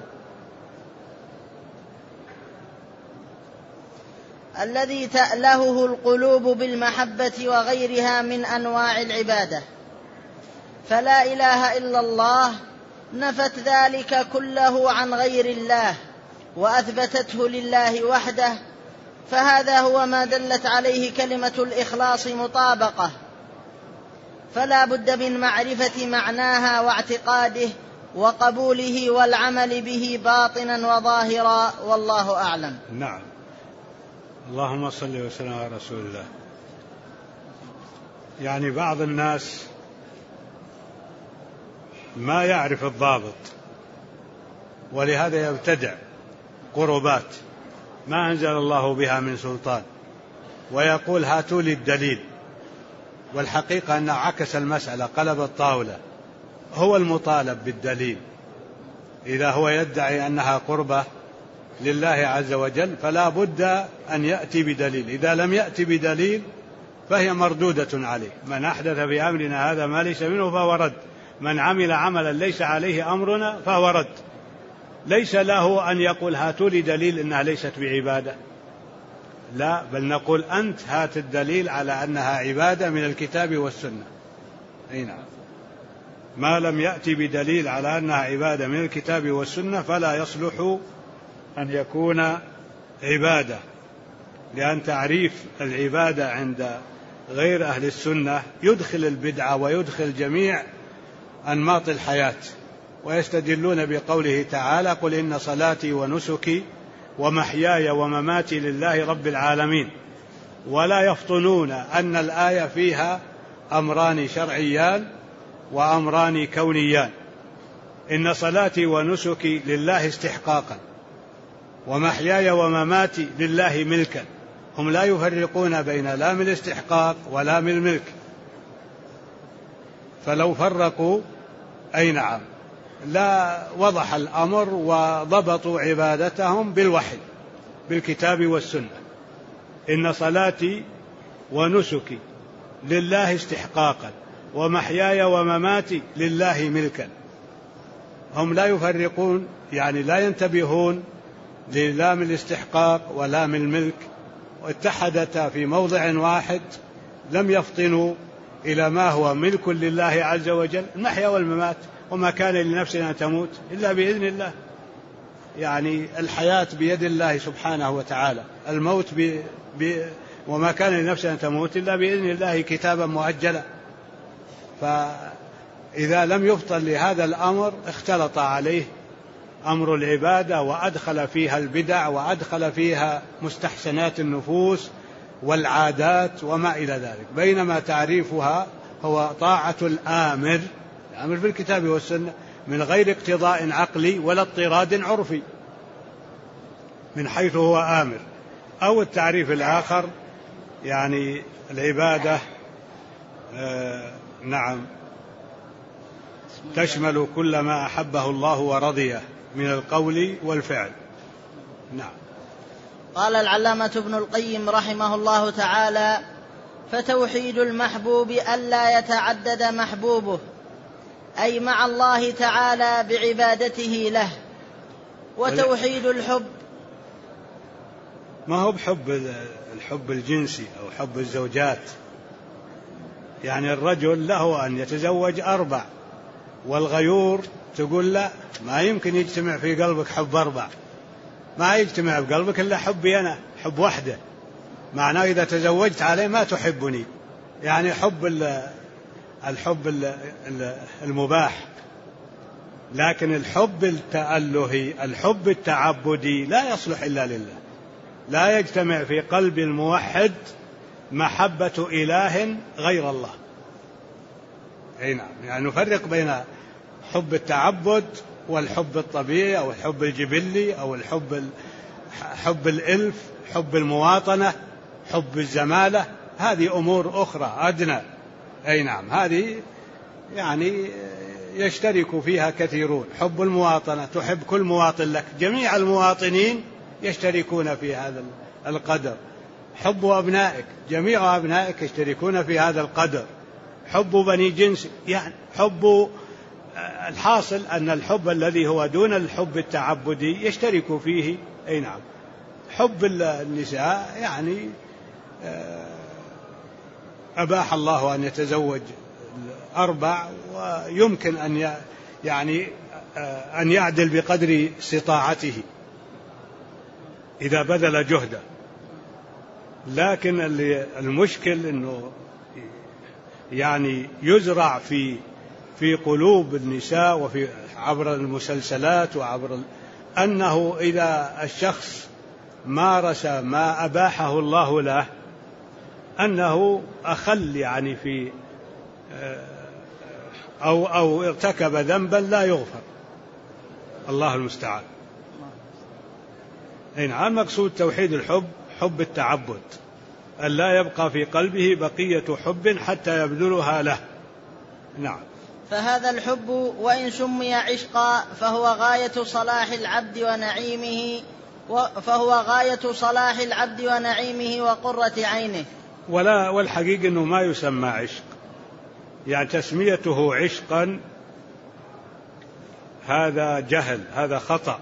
الذي تألهه القلوب بالمحبة وغيرها من أنواع العبادة. فلا إله إلا الله نفت ذلك كله عن غير الله وأثبتته لله وحده، فهذا هو ما دلت عليه كلمة الإخلاص مطابقة، فلا بد من معرفة معناها واعتقاده وقبوله والعمل به باطنا وظاهرا، والله أعلم. نعم. اللهم صل وسلم على رسول الله. يعني بعض الناس ما يعرف الضابط، ولهذا يبتدع قربات ما أنزل الله بها من سلطان، ويقول هاتوا لي الدليل، والحقيقة أنه عكس المسألة، قلب الطاولة. هو المطالب بالدليل. إذا هو يدعي أنها قربة لله عز وجل فلا بد أن يأتي بدليل. إذا لم يأتي بدليل فهي مردودة عليه. من أحدث في أمرنا هذا ما ليس منه فهو رد. من عمل عملا ليس عليه أمرنا فهو رد. ليس له أن يقول هاتوا لي دليل إنها ليست بعبادة، لا، بل نقول أنت هات الدليل على أنها عبادة من الكتاب والسنة. أي نعم. ما لم يأتي بدليل على أنها عبادة من الكتاب والسنة فلا يصلح أن يكون عبادة، لأن تعريف العبادة عند غير أهل السنة يدخل البدعة ويدخل جميع أنماط الحياة، ويستدلون بقوله تعالى قل إن صلاتي ونسكي ومحياي ومماتي لله رب العالمين، ولا يفطنون أن الآية فيها أمران شرعيان وأمران كونيان. إن صلاتي ونسكي لله استحقاقا، ومحياي ومماتي لله ملكا. هم لا يفرقون بين لام الاستحقاق ولام الملك، فلو فرقوا أي نعم لا وضح الأمر وضبطوا عبادتهم بالوحي بالكتاب والسنة. إن صلاتي ونسكي لله استحقاقا ومحياي ومماتي لله ملكا. هم لا يفرقون، يعني لا ينتبهون للام الاستحقاق ولام الملك، واتحدتا في موضع واحد، لم يفطنوا إلى ما هو ملك لله عز وجل، المحيا والممات، وما كان لنفس أن تموت إلا بإذن الله. يعني الحياة بيد الله سبحانه وتعالى، الموت وما كان لنفس أن تموت إلا بإذن الله كتابا مؤجلا. فإذا لم يفطن لهذا الأمر اختلط عليه أمر العبادة، وأدخل فيها البدع، وأدخل فيها مستحسنات النفوس والعادات وما إلى ذلك، بينما تعريفها هو طاعة الآمر في الكتاب والسنة من غير اقتضاء عقلي ولا اضطراد عرفي، من حيث هو آمر. أو التعريف الآخر يعني العبادة نعم تشمل كل ما أحبه الله ورضيه من القول والفعل. نعم. قال العلامة ابن القيم رحمه الله تعالى: فتوحيد المحبوب ألا يتعدد محبوبه، أي مع الله تعالى بعبادته له. وتوحيد الحب ما هو بحب الحب الجنسي أو حب الزوجات، يعني الرجل له أن يتزوج 4، والغيور تقول لا، ما يمكن يجتمع في قلبك حب 4، ما يجتمع بقلبك إلا حبي أنا، حب وحده، معناه إذا تزوجت عليه ما تحبني، يعني الحب المباح. لكن الحب التألهي، الحب التعبدي لا يصلح إلا لله، لا يجتمع في قلب الموحد محبة إله غير الله. أي نعم. يعني نفرق بين حب التعبد والحب الطبيعي أو الحب الجبلي أو حب الإلف، حب المواطنة، حب الزمالة، هذه أمور أخرى أدنى. أي نعم. هذه يعني يشترك فيها كثيرون. حب المواطنة، تحب كل مواطن لك، جميع المواطنين يشتركون في هذا القدر. حب أبنائك، جميع أبنائك يشتركون في هذا القدر. حب بني جنس، يعني حب، الحاصل أن الحب الذي هو دون الحب التعبدي يشترك فيه. أي نعم. حب النساء يعني أباح الله أن يتزوج 4، ويمكن أن يعدل بقدر استطاعته إذا بذل جهده. لكن المشكل أنه يعني يزرع في قلوب النساء عبر المسلسلات وعبر أنه إذا الشخص مارس ما أباحه الله له أنه أخل يعني في أو ارتكب ذنبا لا يغفر. الله المستعان. نعم. المقصود توحيد الحب، حب التعبد، أن لا يبقى في قلبه بقية حب حتى يبذلها له. نعم. فهذا الحب وإن سمي عشقا فهو غاية صلاح العبد ونعيمه وقرة عينه. والحقيقة أنه ما يسمى عشق، يعني تسميته عشقا هذا جهل، هذا خطأ،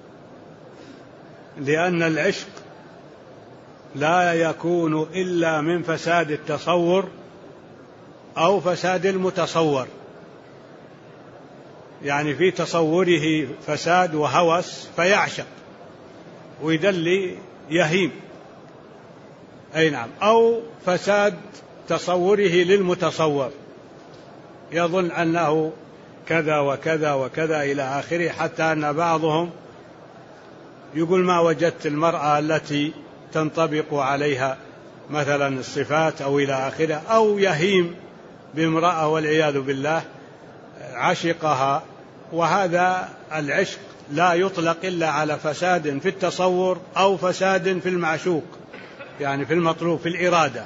لأن العشق لا يكون إلا من فساد التصور أو فساد المتصور، يعني في تصوره فساد وهوس فيعشق ويدلي يهيم، أي نعم، أو فساد تصوره للمتصور يظن أنه كذا وكذا وكذا إلى آخره، حتى أن بعضهم يقول ما وجدت المرأة التي تنطبق عليها مثلا الصفات أو إلى آخره، أو يهيم بامرأة والعياذ بالله عشقها. وهذا العشق لا يطلق إلا على فساد في التصور أو فساد في المعشوق، يعني في المطلوب، في الإرادة.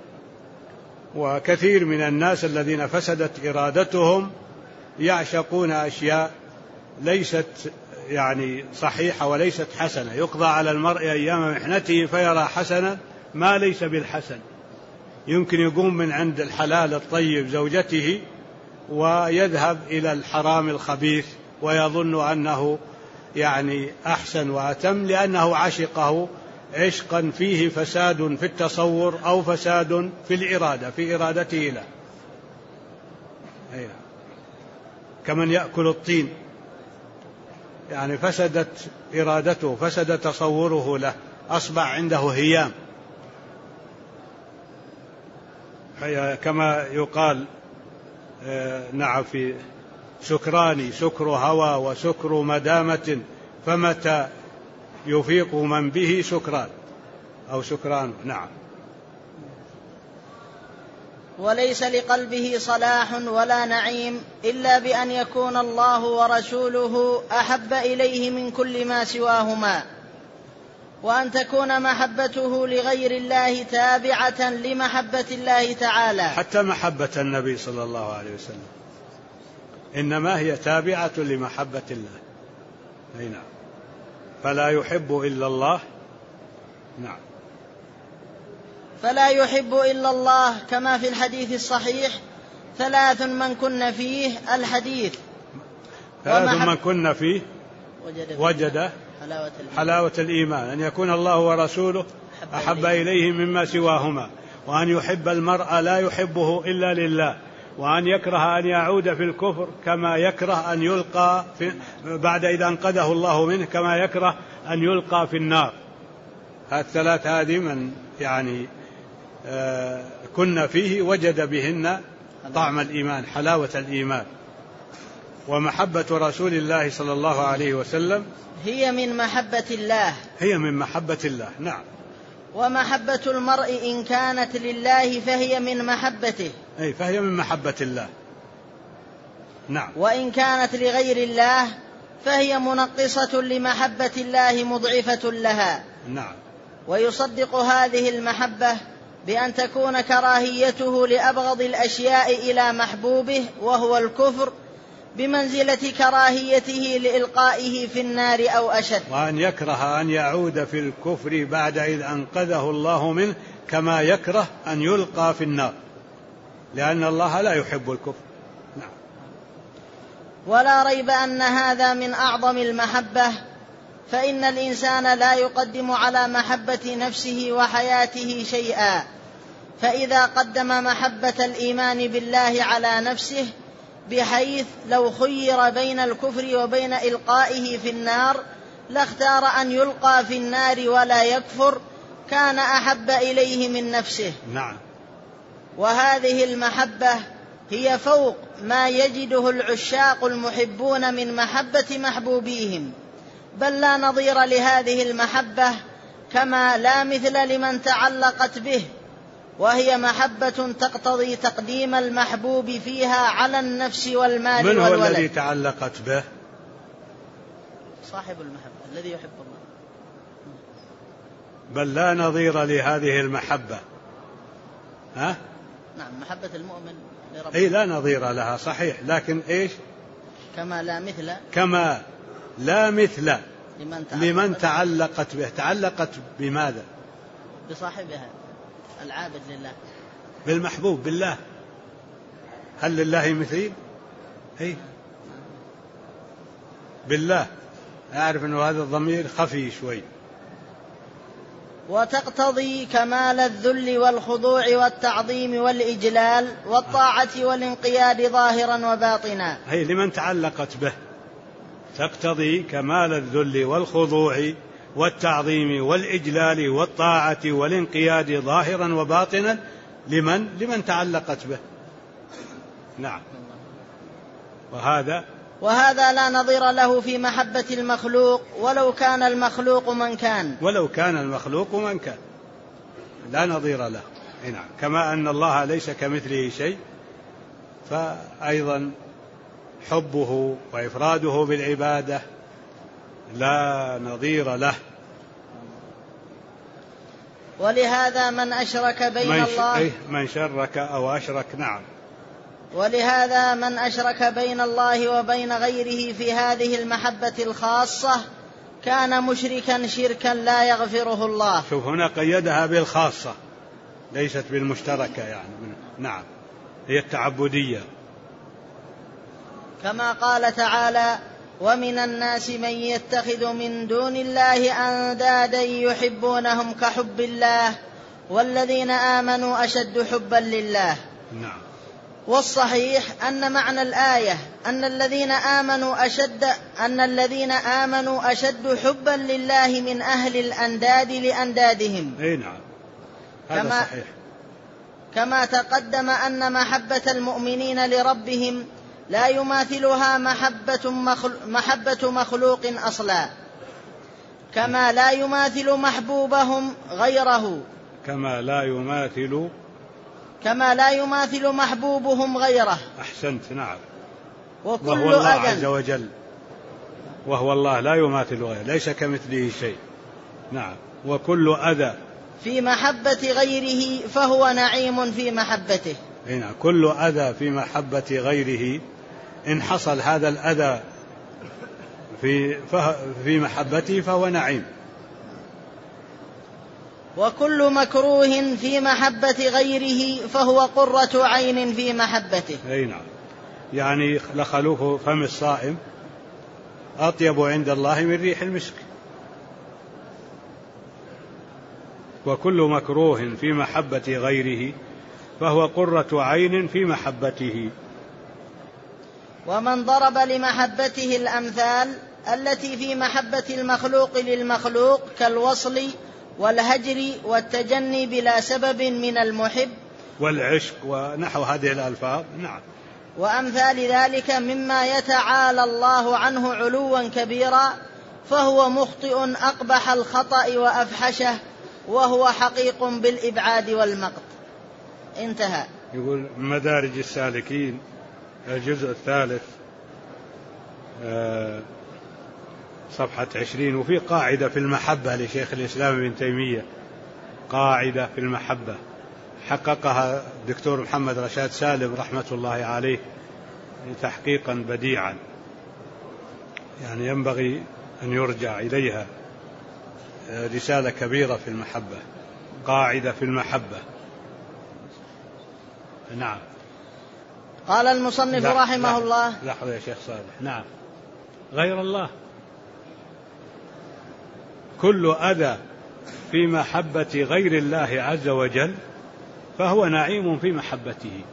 وكثير من الناس الذين فسدت إرادتهم يعشقون أشياء ليست يعني صحيحة وليست حسنة. يقضى على المرء أيام محنته فيرى حسنا ما ليس بالحسن. يمكن يقوم من عند الحلال الطيب زوجته ويذهب إلى الحرام الخبيث ويظن أنه يعني أحسن وأتم، لأنه عشقه عشقا فيه فساد في التصور أو فساد في الإرادة، في إرادته له. كمن يأكل الطين، يعني فسدت إرادته، فسد تصوره له، أصبح عنده هيام. كما يقال نعم في سكراني سكر هوى وسكر مدامة، فمتى يفيق من به سكران أو سكران. نعم. وليس لقلبه صلاح ولا نعيم إلا بأن يكون الله ورسوله أحب إليه من كل ما سواهما، وأن تكون محبته لغير الله تابعة لمحبة الله تعالى. حتى محبة النبي صلى الله عليه وسلم إنما هي تابعة لمحبة الله. أي نعم. فلا يحب إلا الله. نعم. فلا يحب إلا الله، كما في الحديث الصحيح: 3 من كن فيه الحديث. 3 من كن فيه وجد حلاوة الإيمان، أن يكون الله ورسوله أحب إليه مما سواهما، وأن يحب المرء لا يحبه إلا لله، وأن يكره أن يعود في الكفر كما يكره أن يلقى بعد إذا أنقذه الله منه، كما يكره أن يلقى في النار. ال3 هذه من يعني كنا فيه وجد بهن طعم الإيمان، حلاوة الإيمان. ومحبة رسول الله صلى الله عليه وسلم هي من محبة الله. هي من محبة الله. نعم. ومحبة المرء إن كانت لله فهي من محبته. أي فهي من محبة الله. نعم. وإن كانت لغير الله فهي منقصة لمحبة الله مضعفة لها. نعم. ويصدق هذه المحبة بأن تكون كراهيته لأبغض الأشياء إلى محبوبه وهو الكفر بمنزلة كراهيته لإلقائه في النار أو أشد. وأن يكره أن يعود في الكفر بعد إذ أنقذه الله منه، كما يكره أن يلقى في النار، لأن الله لا يحب الكفر. نعم. ولا ريب أن هذا من أعظم المحبة، فإن الإنسان لا يقدم على محبة نفسه وحياته شيئا، فإذا قدم محبة الإيمان بالله على نفسه، بحيث لو خير بين الكفر وبين إلقائه في النار لاختار أن يلقى في النار ولا يكفر، كان أحب إليه من نفسه. نعم. وهذه المحبة هي فوق ما يجده العشاق المحبون من محبة محبوبيهم، بل لا نظير لهذه المحبة كما لا مثل لمن تعلقت به، وهي محبة تقتضي تقديم المحبوب فيها على النفس والمال من والولد. هو الذي تعلقت به؟ صاحب المحبة الذي يحب الله. بل لا نظير لهذه المحبة. ها؟ نعم، محبة المؤمن لربه. أي لا نظير لها، صحيح، لكن إيش؟ كما لا مثل لمن تعلقت به. تعلقت بماذا؟ بصاحبها العابد لله، بالمحبوب بالله. هل لله مثيل؟ أي بالله. أعرف أن هذا الضمير خفي شوي. وتقتضي كمال الذل والخضوع والتعظيم والإجلال والطاعة والانقياد ظاهرا وباطنا. هي لمن تعلقت به تقتضي كمال الذل والخضوع والتعظيم والإجلال والطاعة والانقياد ظاهرا وباطنا لمن تعلقت به. نعم. وهذا لا نظير له في محبة المخلوق ولو كان المخلوق من كان. لا نظير له. نعم. كما أن الله ليس كمثله شيء، فأيضا حبه وإفراده بالعبادة لا نظير له. ولهذا من أشرك بين الله من شرك أو أشرك. نعم. ولهذا من أشرك بين الله وبين غيره في هذه المحبة الخاصة كان مشركا شركا لا يغفره الله. شوف هنا قيدها بالخاصة ليست بالمشتركة يعني. نعم، هي التعبدية. كما قال تعالى: ومن الناس من يتخذ من دون الله أندادا يحبونهم كحب الله والذين آمنوا أشد حبا لله. نعم. والصحيح أن معنى الآية أن الذين آمنوا أشد حبا لله من أهل الأنداد لأندادهم. نعم، هذا صحيح. كما تقدم أن محبة المؤمنين لربهم لا يماثلها محبة مخلوق أصلا، كما لا يماثل محبوبهم غيره، كما لا يماثل محبوبهم غيره. أحسنت. نعم. وكل وهو الله عز وجل، وهو الله لا يماثل غيره، ليس كمثله شيء. نعم. وكل أذى في محبة غيره فهو نعيم في محبته. نعم. كل أذى في محبة غيره، إن حصل هذا الأذى في محبته فهو نعيم. وكل مكروه في محبة غيره فهو قرة عين في محبته. نعم. يعني لخلوف فم الصائم أطيب عند الله من ريح المسك. وكل مكروه في محبة غيره فهو قرة عين في محبته. ومن ضرب لمحبته الأمثال التي في محبة المخلوق للمخلوق كالوصل والهجر والتجني بلا سبب من المحب والعشق ونحو هذه الألفاظ. نعم. وأمثال ذلك مما يتعالى الله عنه علوا كبيرا فهو مخطئ أقبح الخطأ وأفحشه، وهو حقيق بالإبعاد والمقت. انتهى. يقول مدارج السالكين الجزء الثالث صفحة 20. وفي قاعدة في المحبة لشيخ الإسلام ابن تيمية، قاعدة في المحبة حققها الدكتور محمد رشاد سالم رحمة الله عليه تحقيقا بديعا، يعني ينبغي أن يرجع إليها. رسالة كبيرة في المحبة، قاعدة في المحبة. نعم. قال المصنف رحمه الله. لحظة يا شيخ صالح. نعم. غير الله. كل أذى في محبة غير الله عز وجل فهو نعيم في محبته.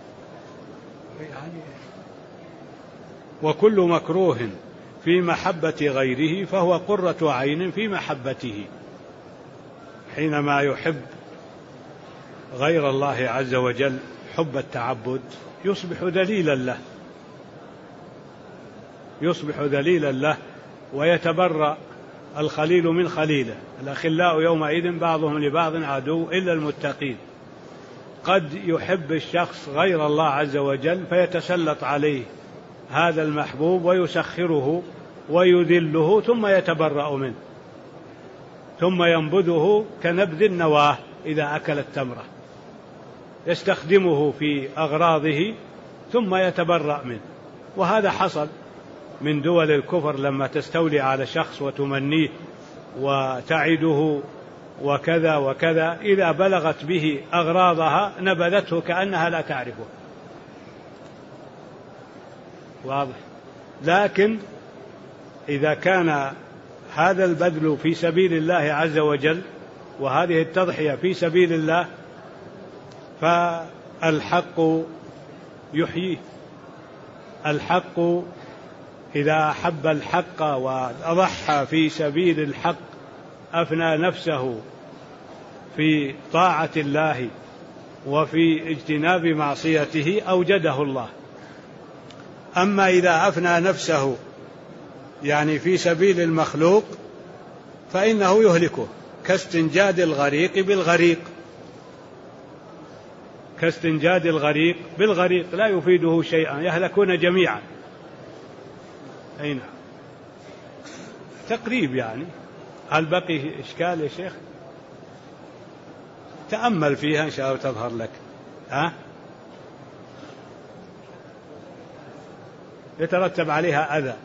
وكل مكروه في محبة غيره فهو قرة عين في محبته. حينما يحب غير الله عز وجل حب التعبد يصبح ذليلا له ويتبرأ الخليل من خليله، الأخلاء يومئذ بعضهم لبعض عدو إلا المتقين. قد يحب الشخص غير الله عز وجل فيتسلط عليه هذا المحبوب ويسخره ويذله ثم يتبرأ منه، ثم ينبذه كنبذ النواه إذا أكل التمرة، يستخدمه في أغراضه ثم يتبرأ منه. وهذا حصل من دول الكفر لما تستولي على شخص وتمنيه وتعده وكذا وكذا، إذا بلغت به أغراضها نبذته كأنها لا تعرفه. واضح؟ لكن إذا كان هذا البذل في سبيل الله عز وجل وهذه التضحية في سبيل الله فالحق يحييه. الحق إذا أحب الحق وأضحى في سبيل الحق أفنى نفسه في طاعة الله وفي اجتناب معصيته أوجده الله. أما إذا أفنى نفسه يعني في سبيل المخلوق فإنه يهلكه، كاستنجاد الغريق بالغريق، كاستنجاد الغريق بالغريق لا يفيده شيئا، يهلكون جميعا. أين تقريب يعني. هل بقي إشكال يا شيخ؟ تأمل فيها إن شاء الله تظهر لك. يترتب عليها أذى.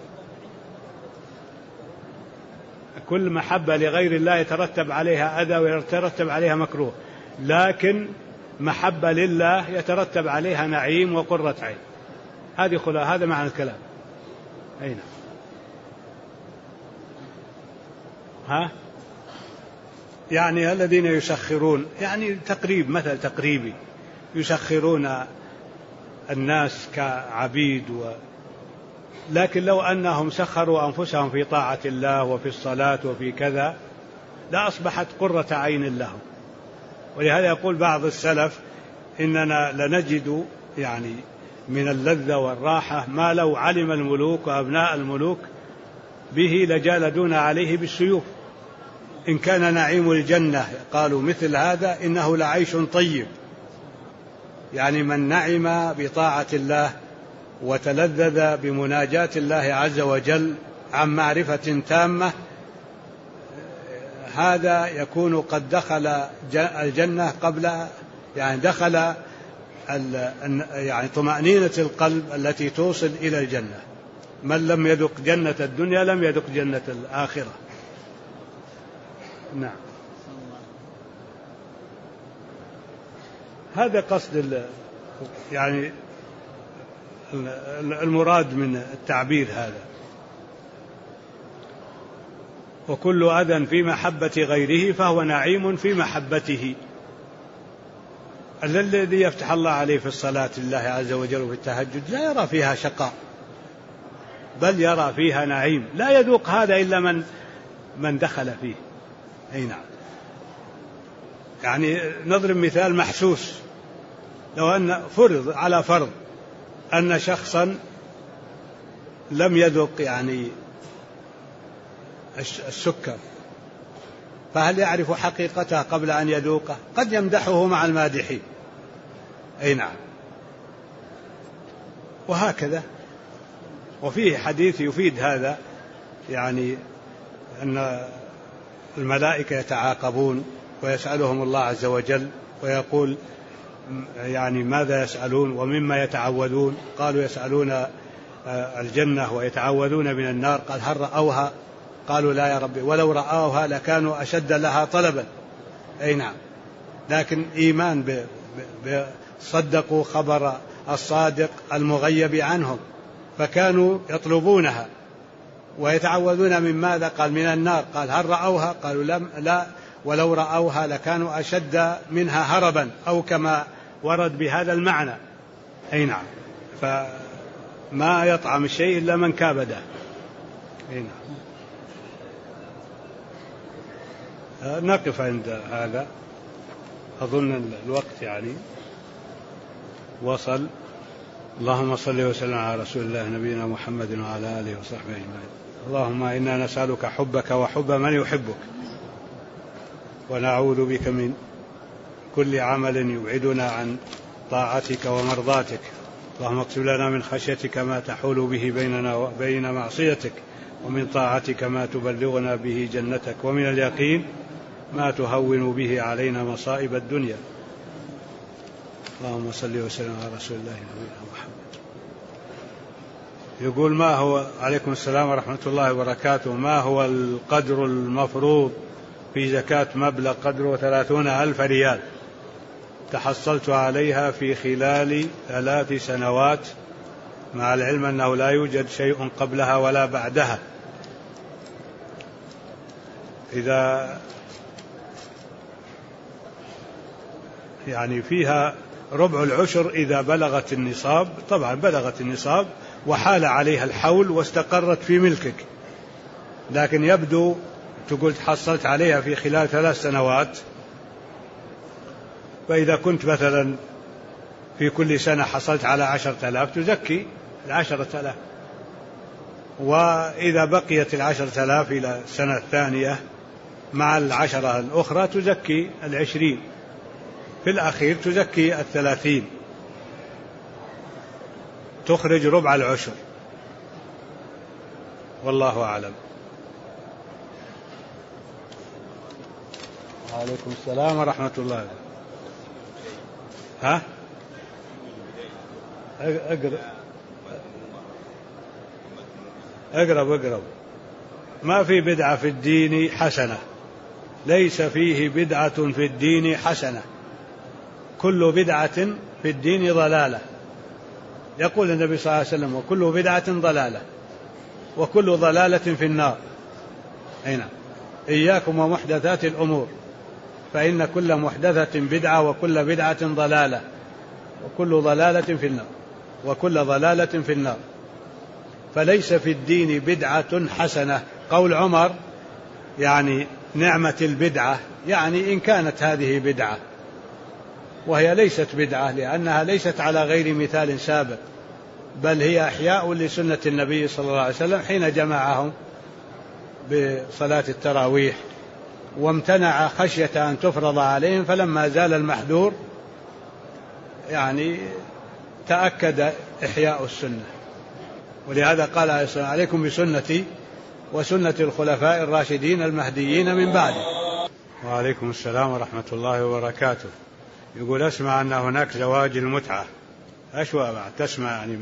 كل محبة لغير الله يترتب عليها أذى ويترتب عليها مكروه، لكن محبة لله يترتب عليها نعيم وقرة عين. هذا معنى الكلام. أين يعني الذين يسخرون، يعني تقريب، مثل تقريبي، يسخرون الناس كعبيد لكن لو أنهم سخروا أنفسهم في طاعة الله وفي الصلاة وفي كذا لأصبحت قرة عين لهم. ولهذا يقول بعض السلف إننا لنجد يعني من اللذة والراحة ما لو علم الملوك وأبناء الملوك به لجالدون عليه بالسيوف. إن كان نعيم الجنة قالوا مثل هذا إنه لعيش طيب. يعني من نعم بطاعة الله وتلذذ بمناجاة الله عز وجل عن معرفة تامة، هذا يكون قد دخل الجنة قبل، يعني دخل يعني طمأنينة القلب التي توصل إلى الجنة. من لم يذق جنة الدنيا لم يذق جنة الآخرة. نعم. هذا قصد يعني المراد من التعبير هذا. وكل أذى في محبة غيره فهو نعيم في محبته. الذي يفتح الله عليه في الصلاة الله عز وجل وفي التهجد لا يرى فيها شقاء، بل يرى فيها نعيم، لا يذوق هذا إلا من دخل فيه. أي نعم. يعني نضرب مثال محسوس. لو أن على فرض أن شخصا لم يذق يعني السكر، فهل يعرف حقيقته قبل أن يذوقه؟ قد يمدحه مع المادحين. أي نعم. وهكذا. وفيه حديث يفيد هذا، يعني أن الملائكة يتعاقبون ويسألهم الله عز وجل ويقول يعني ماذا يسألون ومما يتعوذون؟ قالوا يسألون الجنة ويتعوذون من النار. قال هل رأوها؟ قالوا لا يا ربي، ولو رأوها لكانوا أشد لها طلبا. أي نعم. لكن إيمان صدقوا خبر الصادق المغيب عنهم، فكانوا يطلبونها ويتعوذون من ماذا؟ قال من النار. قال هل رأوها؟ قالوا لا، ولو رأوها لكانوا أشد منها هربا، أو كما ورد بهذا المعنى. أي نعم. فما يطعم الشيء إلا من كابده. أي نعم. نقف عند هذا، أظن الوقت يعني وصل. اللهم صل وسلم على رسول الله نبينا محمد وعلى آله وصحبه أجمعين. اللهم إنا نسألك حبك وحب من يحبك، ونعوذ بك من كل عمل يبعدنا عن طاعتك ومرضاتك. اللهم اكتب لنا من خشيتك ما تحول به بيننا وبين معصيتك، ومن طاعتك ما تبلغنا به جنتك، ومن اليقين ما تهون به علينا مصائب الدنيا. اللهم صل وسلم على رسول الله نبينا محمد. يقول ما هو، عليكم السلام ورحمة الله وبركاته، ما هو القدر المفروض في زكاة مبلغ قدره 30,000 ريال تحصلت عليها في خلال 3 سنوات، مع العلم أنه لا يوجد شيء قبلها ولا بعدها؟ إذا يعني فيها ربع العشر إذا بلغت النصاب، طبعا بلغت النصاب وحال عليها الحول واستقرت في ملكك، لكن يبدو تقول تحصلت عليها في خلال 3 سنوات، فإذا كنت مثلا في كل سنة حصلت على 10,000 تزكي 10,000، وإذا بقيت 10,000 إلى السنة الثانية مع 10 الأخرى تزكي 20، في الأخير تزكي 30، تخرج ربع العشر، والله أعلم. وعليكم السلام ورحمة الله. ها اقرب. ما في بدعة في الدين حسنة، ليس فيه بدعة في الدين حسنة، كل بدعة في الدين ضلالة. يقول النبي صلى الله عليه وسلم: وكل بدعة ضلالة وكل ضلالة في النار. هنا إياكم ومحدثات الأمور، فإن كل محدثة بدعة وكل بدعة ضلالة وكل ضلالة في النار وكل ضلالة في النار. فليس في الدين بدعة حسنة. قول عمر يعني نعمة البدعة، يعني إن كانت هذه بدعة، وهي ليست بدعة لأنها ليست على غير مثال سابق، بل هي إحياء لسنة النبي صلى الله عليه وسلم حين جمعهم بصلاة التراويح، وامتنع خشية أن تفرض عليهم، فلما زال المحذور يعني تأكد إحياء السنة. ولهذا قال عليه الصلاة والسلام: عليكم بسنتي وسنة الخلفاء الراشدين المهديين من بعدي. وعليكم السلام ورحمة الله وبركاته. يقول: أسمع أن هناك زواج المتعة. أشوى بعد تسمع يعني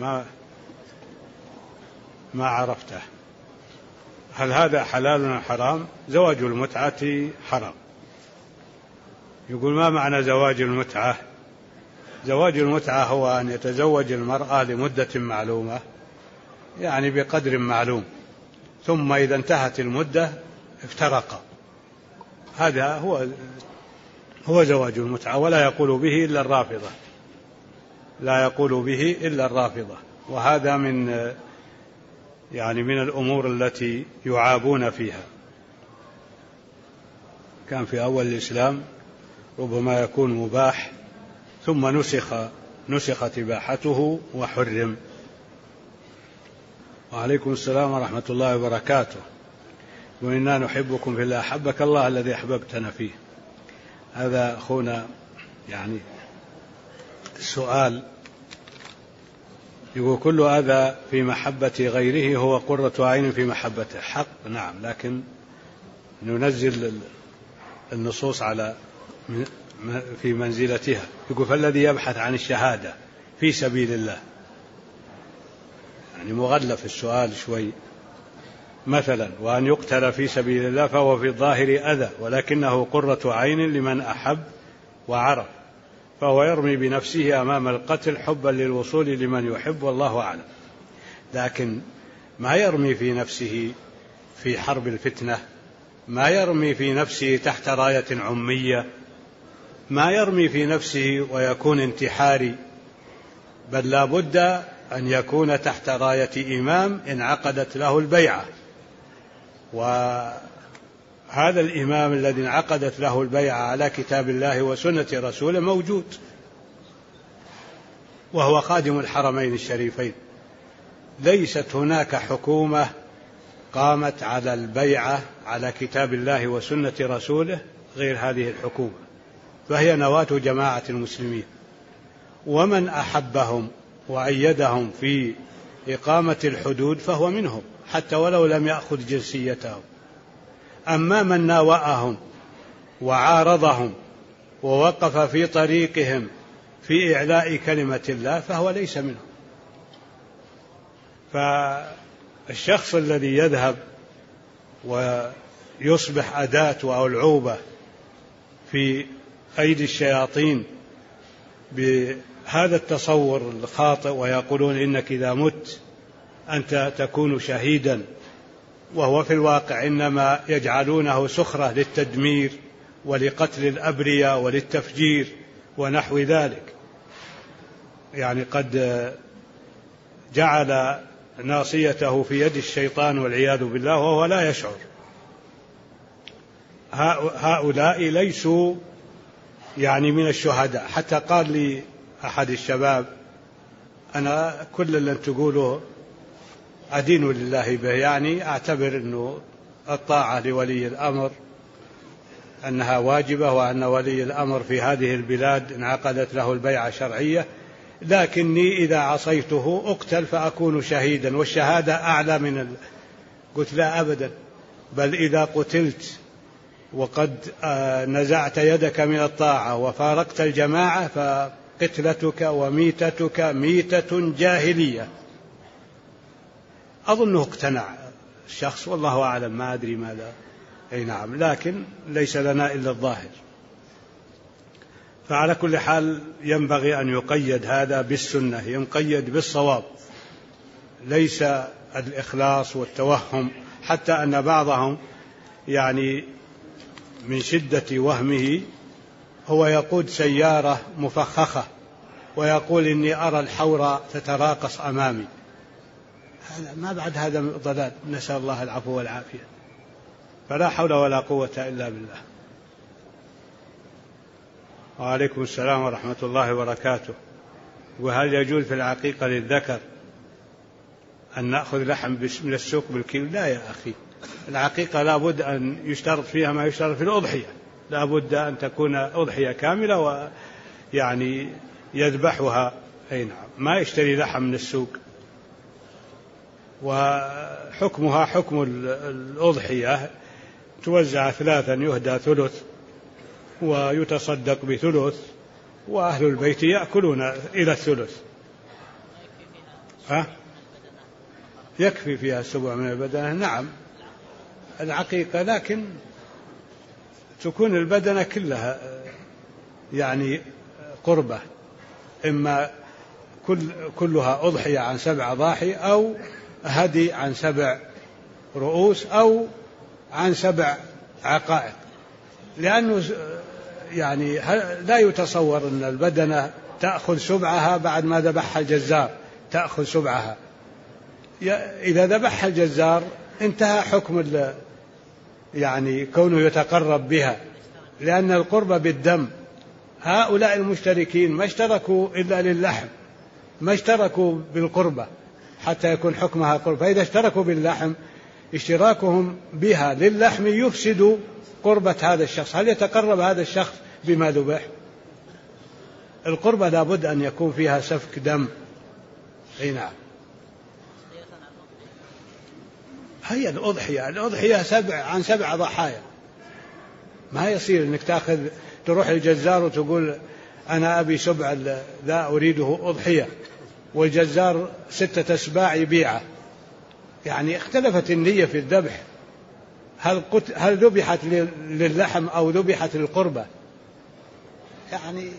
ما عرفته. هل هذا حلال أم حرام؟ زواج المتعة حرام. يقول: ما معنى زواج المتعة؟ زواج المتعة هو أن يتزوج المرأة لمدة معلومة، يعني بقدر معلوم، ثم إذا انتهت المدة افترقا. هذا هو زواج المتعة، ولا يقول به إلا الرافضة، لا يقول به إلا الرافضة. وهذا من الأمور التي يعابون فيها. كان في أول الإسلام ربما يكون مباح، ثم نسخت إباحته وحرم. وعليكم السلام ورحمة الله وبركاته. وإنا نحبكم في الله، أحبك الله الذي أحببتنا فيه. هذا أخونا السؤال يقول: كل أذى في محبة غيره هو قرة عين في محبته. حق، نعم، لكن ننزل النصوص في منزلتها. يقول: فالذي يبحث عن الشهادة في سبيل الله، مغلف السؤال شوي، مثلا وأن يقتل في سبيل الله فهو في الظاهر أذى، ولكنه قرة عين لمن أحب وعرف، فهو يرمي بنفسه أمام القتل حبا للوصول لمن يحب، والله أعلم. لكن ما يرمي في نفسه في حرب الفتنة، ما يرمي في نفسه تحت راية عمية، ما يرمي في نفسه ويكون انتحاري، بل لا بد أن يكون تحت راية إمام انعقدت له البيعة، وهذا الإمام الذي انعقدت له البيعة على كتاب الله وسنة رسوله موجود، وهو خادم الحرمين الشريفين. ليست هناك حكومة قامت على البيعة على كتاب الله وسنة رسوله غير هذه الحكومة، فهي نواة جماعة المسلمين، ومن أحبهم وأيدهم في إقامة الحدود فهو منهم حتى ولو لم يأخذ جنسيتهم. أما من ناوأهم وعارضهم ووقف في طريقهم في إعلاء كلمة الله فهو ليس منهم. فالشخص الذي يذهب ويصبح أداة وألعوبة في أيدي الشياطين بهذا التصور الخاطئ، ويقولون إنك إذا مت أنت تكون شهيدا، وهو في الواقع إنما يجعلونه سخرة للتدمير ولقتل الأبرياء وللتفجير ونحو ذلك. يعني قد جعل ناصيته في يد الشيطان والعياذ بالله وهو لا يشعر. هؤلاء ليسوا يعني من الشهداء. حتى قال لي أحد الشباب: أنا كل اللي تقوله أدين لله به، يعني أعتبر أنه الطاعة لولي الأمر أنها واجبة، وأن ولي الأمر في هذه البلاد انعقدت له البيعة شرعية، لكني إذا عصيته أقتل فأكون شهيدا، والشهادة أعلى من قلت: لا أبدا، بل إذا قتلت وقد نزعت يدك من الطاعة وفارقت الجماعة فقتلتك وميتتك ميتة جاهلية. أظنه اقتنع الشخص، والله أعلم، ما أدري ماذا. أي نعم، لكن ليس لنا إلا الظاهر. فعلى كل حال ينبغي أن يقيد هذا بالسنة، يقيد بالصواب، ليس الإخلاص والتوهم. حتى أن بعضهم يعني من شدة وهمه هو يقود سيارة مفخخة ويقول: إني أرى الحورة تتراقص أمامي. هذا ما بعد هذا ضلال، نسأل الله العفو والعافية. فلا حول ولا قوة إلا بالله. وعليكم السلام ورحمة الله وبركاته. وهل يجوز في العقيقة للذكر أن نأخذ لحم من السوق بالكيلو؟ لا يا أخي، العقيقة لا بد أن يشترط فيها ما يشترط في الأضحية، لا بد أن تكون أضحية كاملة ويعني يذبحها. أي نعم، ما يشتري لحم من السوق. وحكمها حكم الأضحية، توزع ثلاثا، يهدى ثلث ويتصدق بثلث، وأهل البيت يأكلون إلى الثلث. يكفي فيها السبع من البدنة. نعم العقيقة، لكن تكون البدنة كلها يعني قربة، إما كلها أضحية عن 7 ضاحي، أو هدي عن 7 رؤوس، أو عن 7 عقائق. لأنه يعني لا يتصور أن البدنة تأخذ سبعها بعد ما ذبحها الجزار، تأخذ سبعها. إذا ذبحها الجزار انتهى حكم يعني كونه يتقرب بها، لأن القربة بالدم. هؤلاء المشتركين ما اشتركوا إلا للحم، ما اشتركوا بالقربة حتى يكون حكمها قربة. فإذا اشتركوا باللحم، اشتراكهم بها للحم يفسد قربة هذا الشخص. هل يتقرب هذا الشخص بما ذبح؟ القربة لابد أن يكون فيها سفك دم. أي نعم. هي الأضحية 7 عن 7 ضحايا. ما يصير أنك تروح للجزار وتقول: أنا أبي سبع ذا أريده أضحية، والجزار 6 أسباع يبيعه. يعني اختلفت النية في الذبح، هل ذبحت للحم أو ذبحت للقربة؟ يعني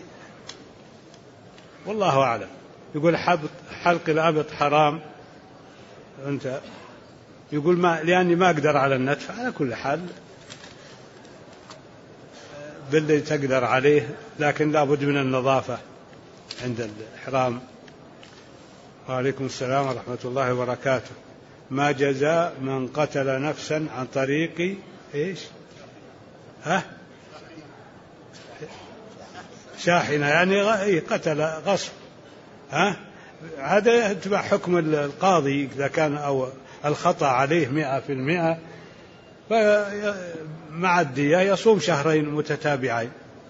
والله أعلم. يقول حلق الأبط حرام، أنت يقول لأني ما أقدر على النتف. على كل حال باللي تقدر عليه، لكن لا بد من النظافة عند الإحرام. وعليكم السلام ورحمة الله وبركاته. ما جزاء من قتل نفسا عن طريق إيش؟ شاحنة، يعني قتل غصب. هذا يتبع حكم القاضي إذا كان، أو الخطأ عليه 100%، فمع الدية يصوم شهرين متتابعين.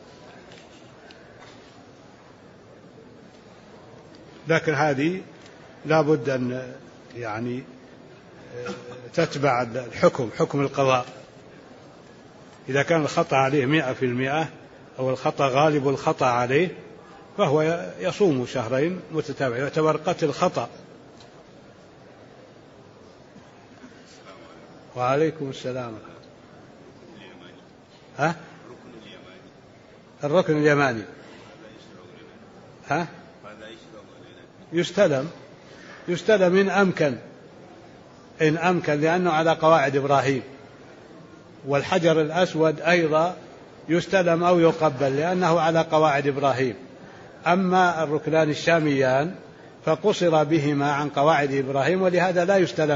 لكن هذه لا بد أن يعني تتبع الحكم، حكم القضاء. إذا كان الخطأ عليه 100% أو الخطأ غالب الخطأ عليه فهو يصوم شهرين متتابعين، يعتبر قتل خطأ. وعليكم السلام. ها؟ الركن اليماني ها؟ يستلم إن أمكن لأنه على قواعد إبراهيم. والحجر الأسود أيضا يستلم أو يقبل لأنه على قواعد إبراهيم. أما الركنان الشاميان فقصر بهما عن قواعد إبراهيم، ولهذا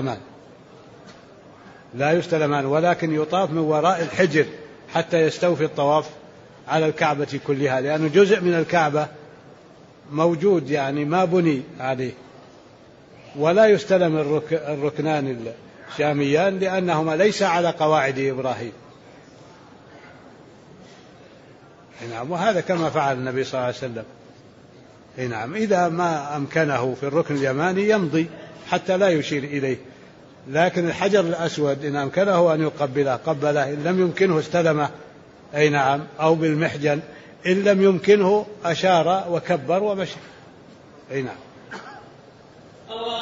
لا يستلمان، ولكن يطاف من وراء الحجر حتى يستوفي الطواف على الكعبة كلها، لأنه جزء من الكعبة موجود يعني ما بني عليه. ولا يستلم الركنان الشاميان لأنهما ليس على قواعد إبراهيم. نعم، وهذا كما فعل النبي صلى الله عليه وسلم. نعم، إذا ما أمكنه في الركن اليماني يمضي حتى لا يشير إليه، لكن الحجر الأسود إن أمكنه أن يقبله قبله، إن لم يمكنه استلمه نعم، أو بالمحجن، إن لم يمكنه أشار وكبر ومشي. نعم.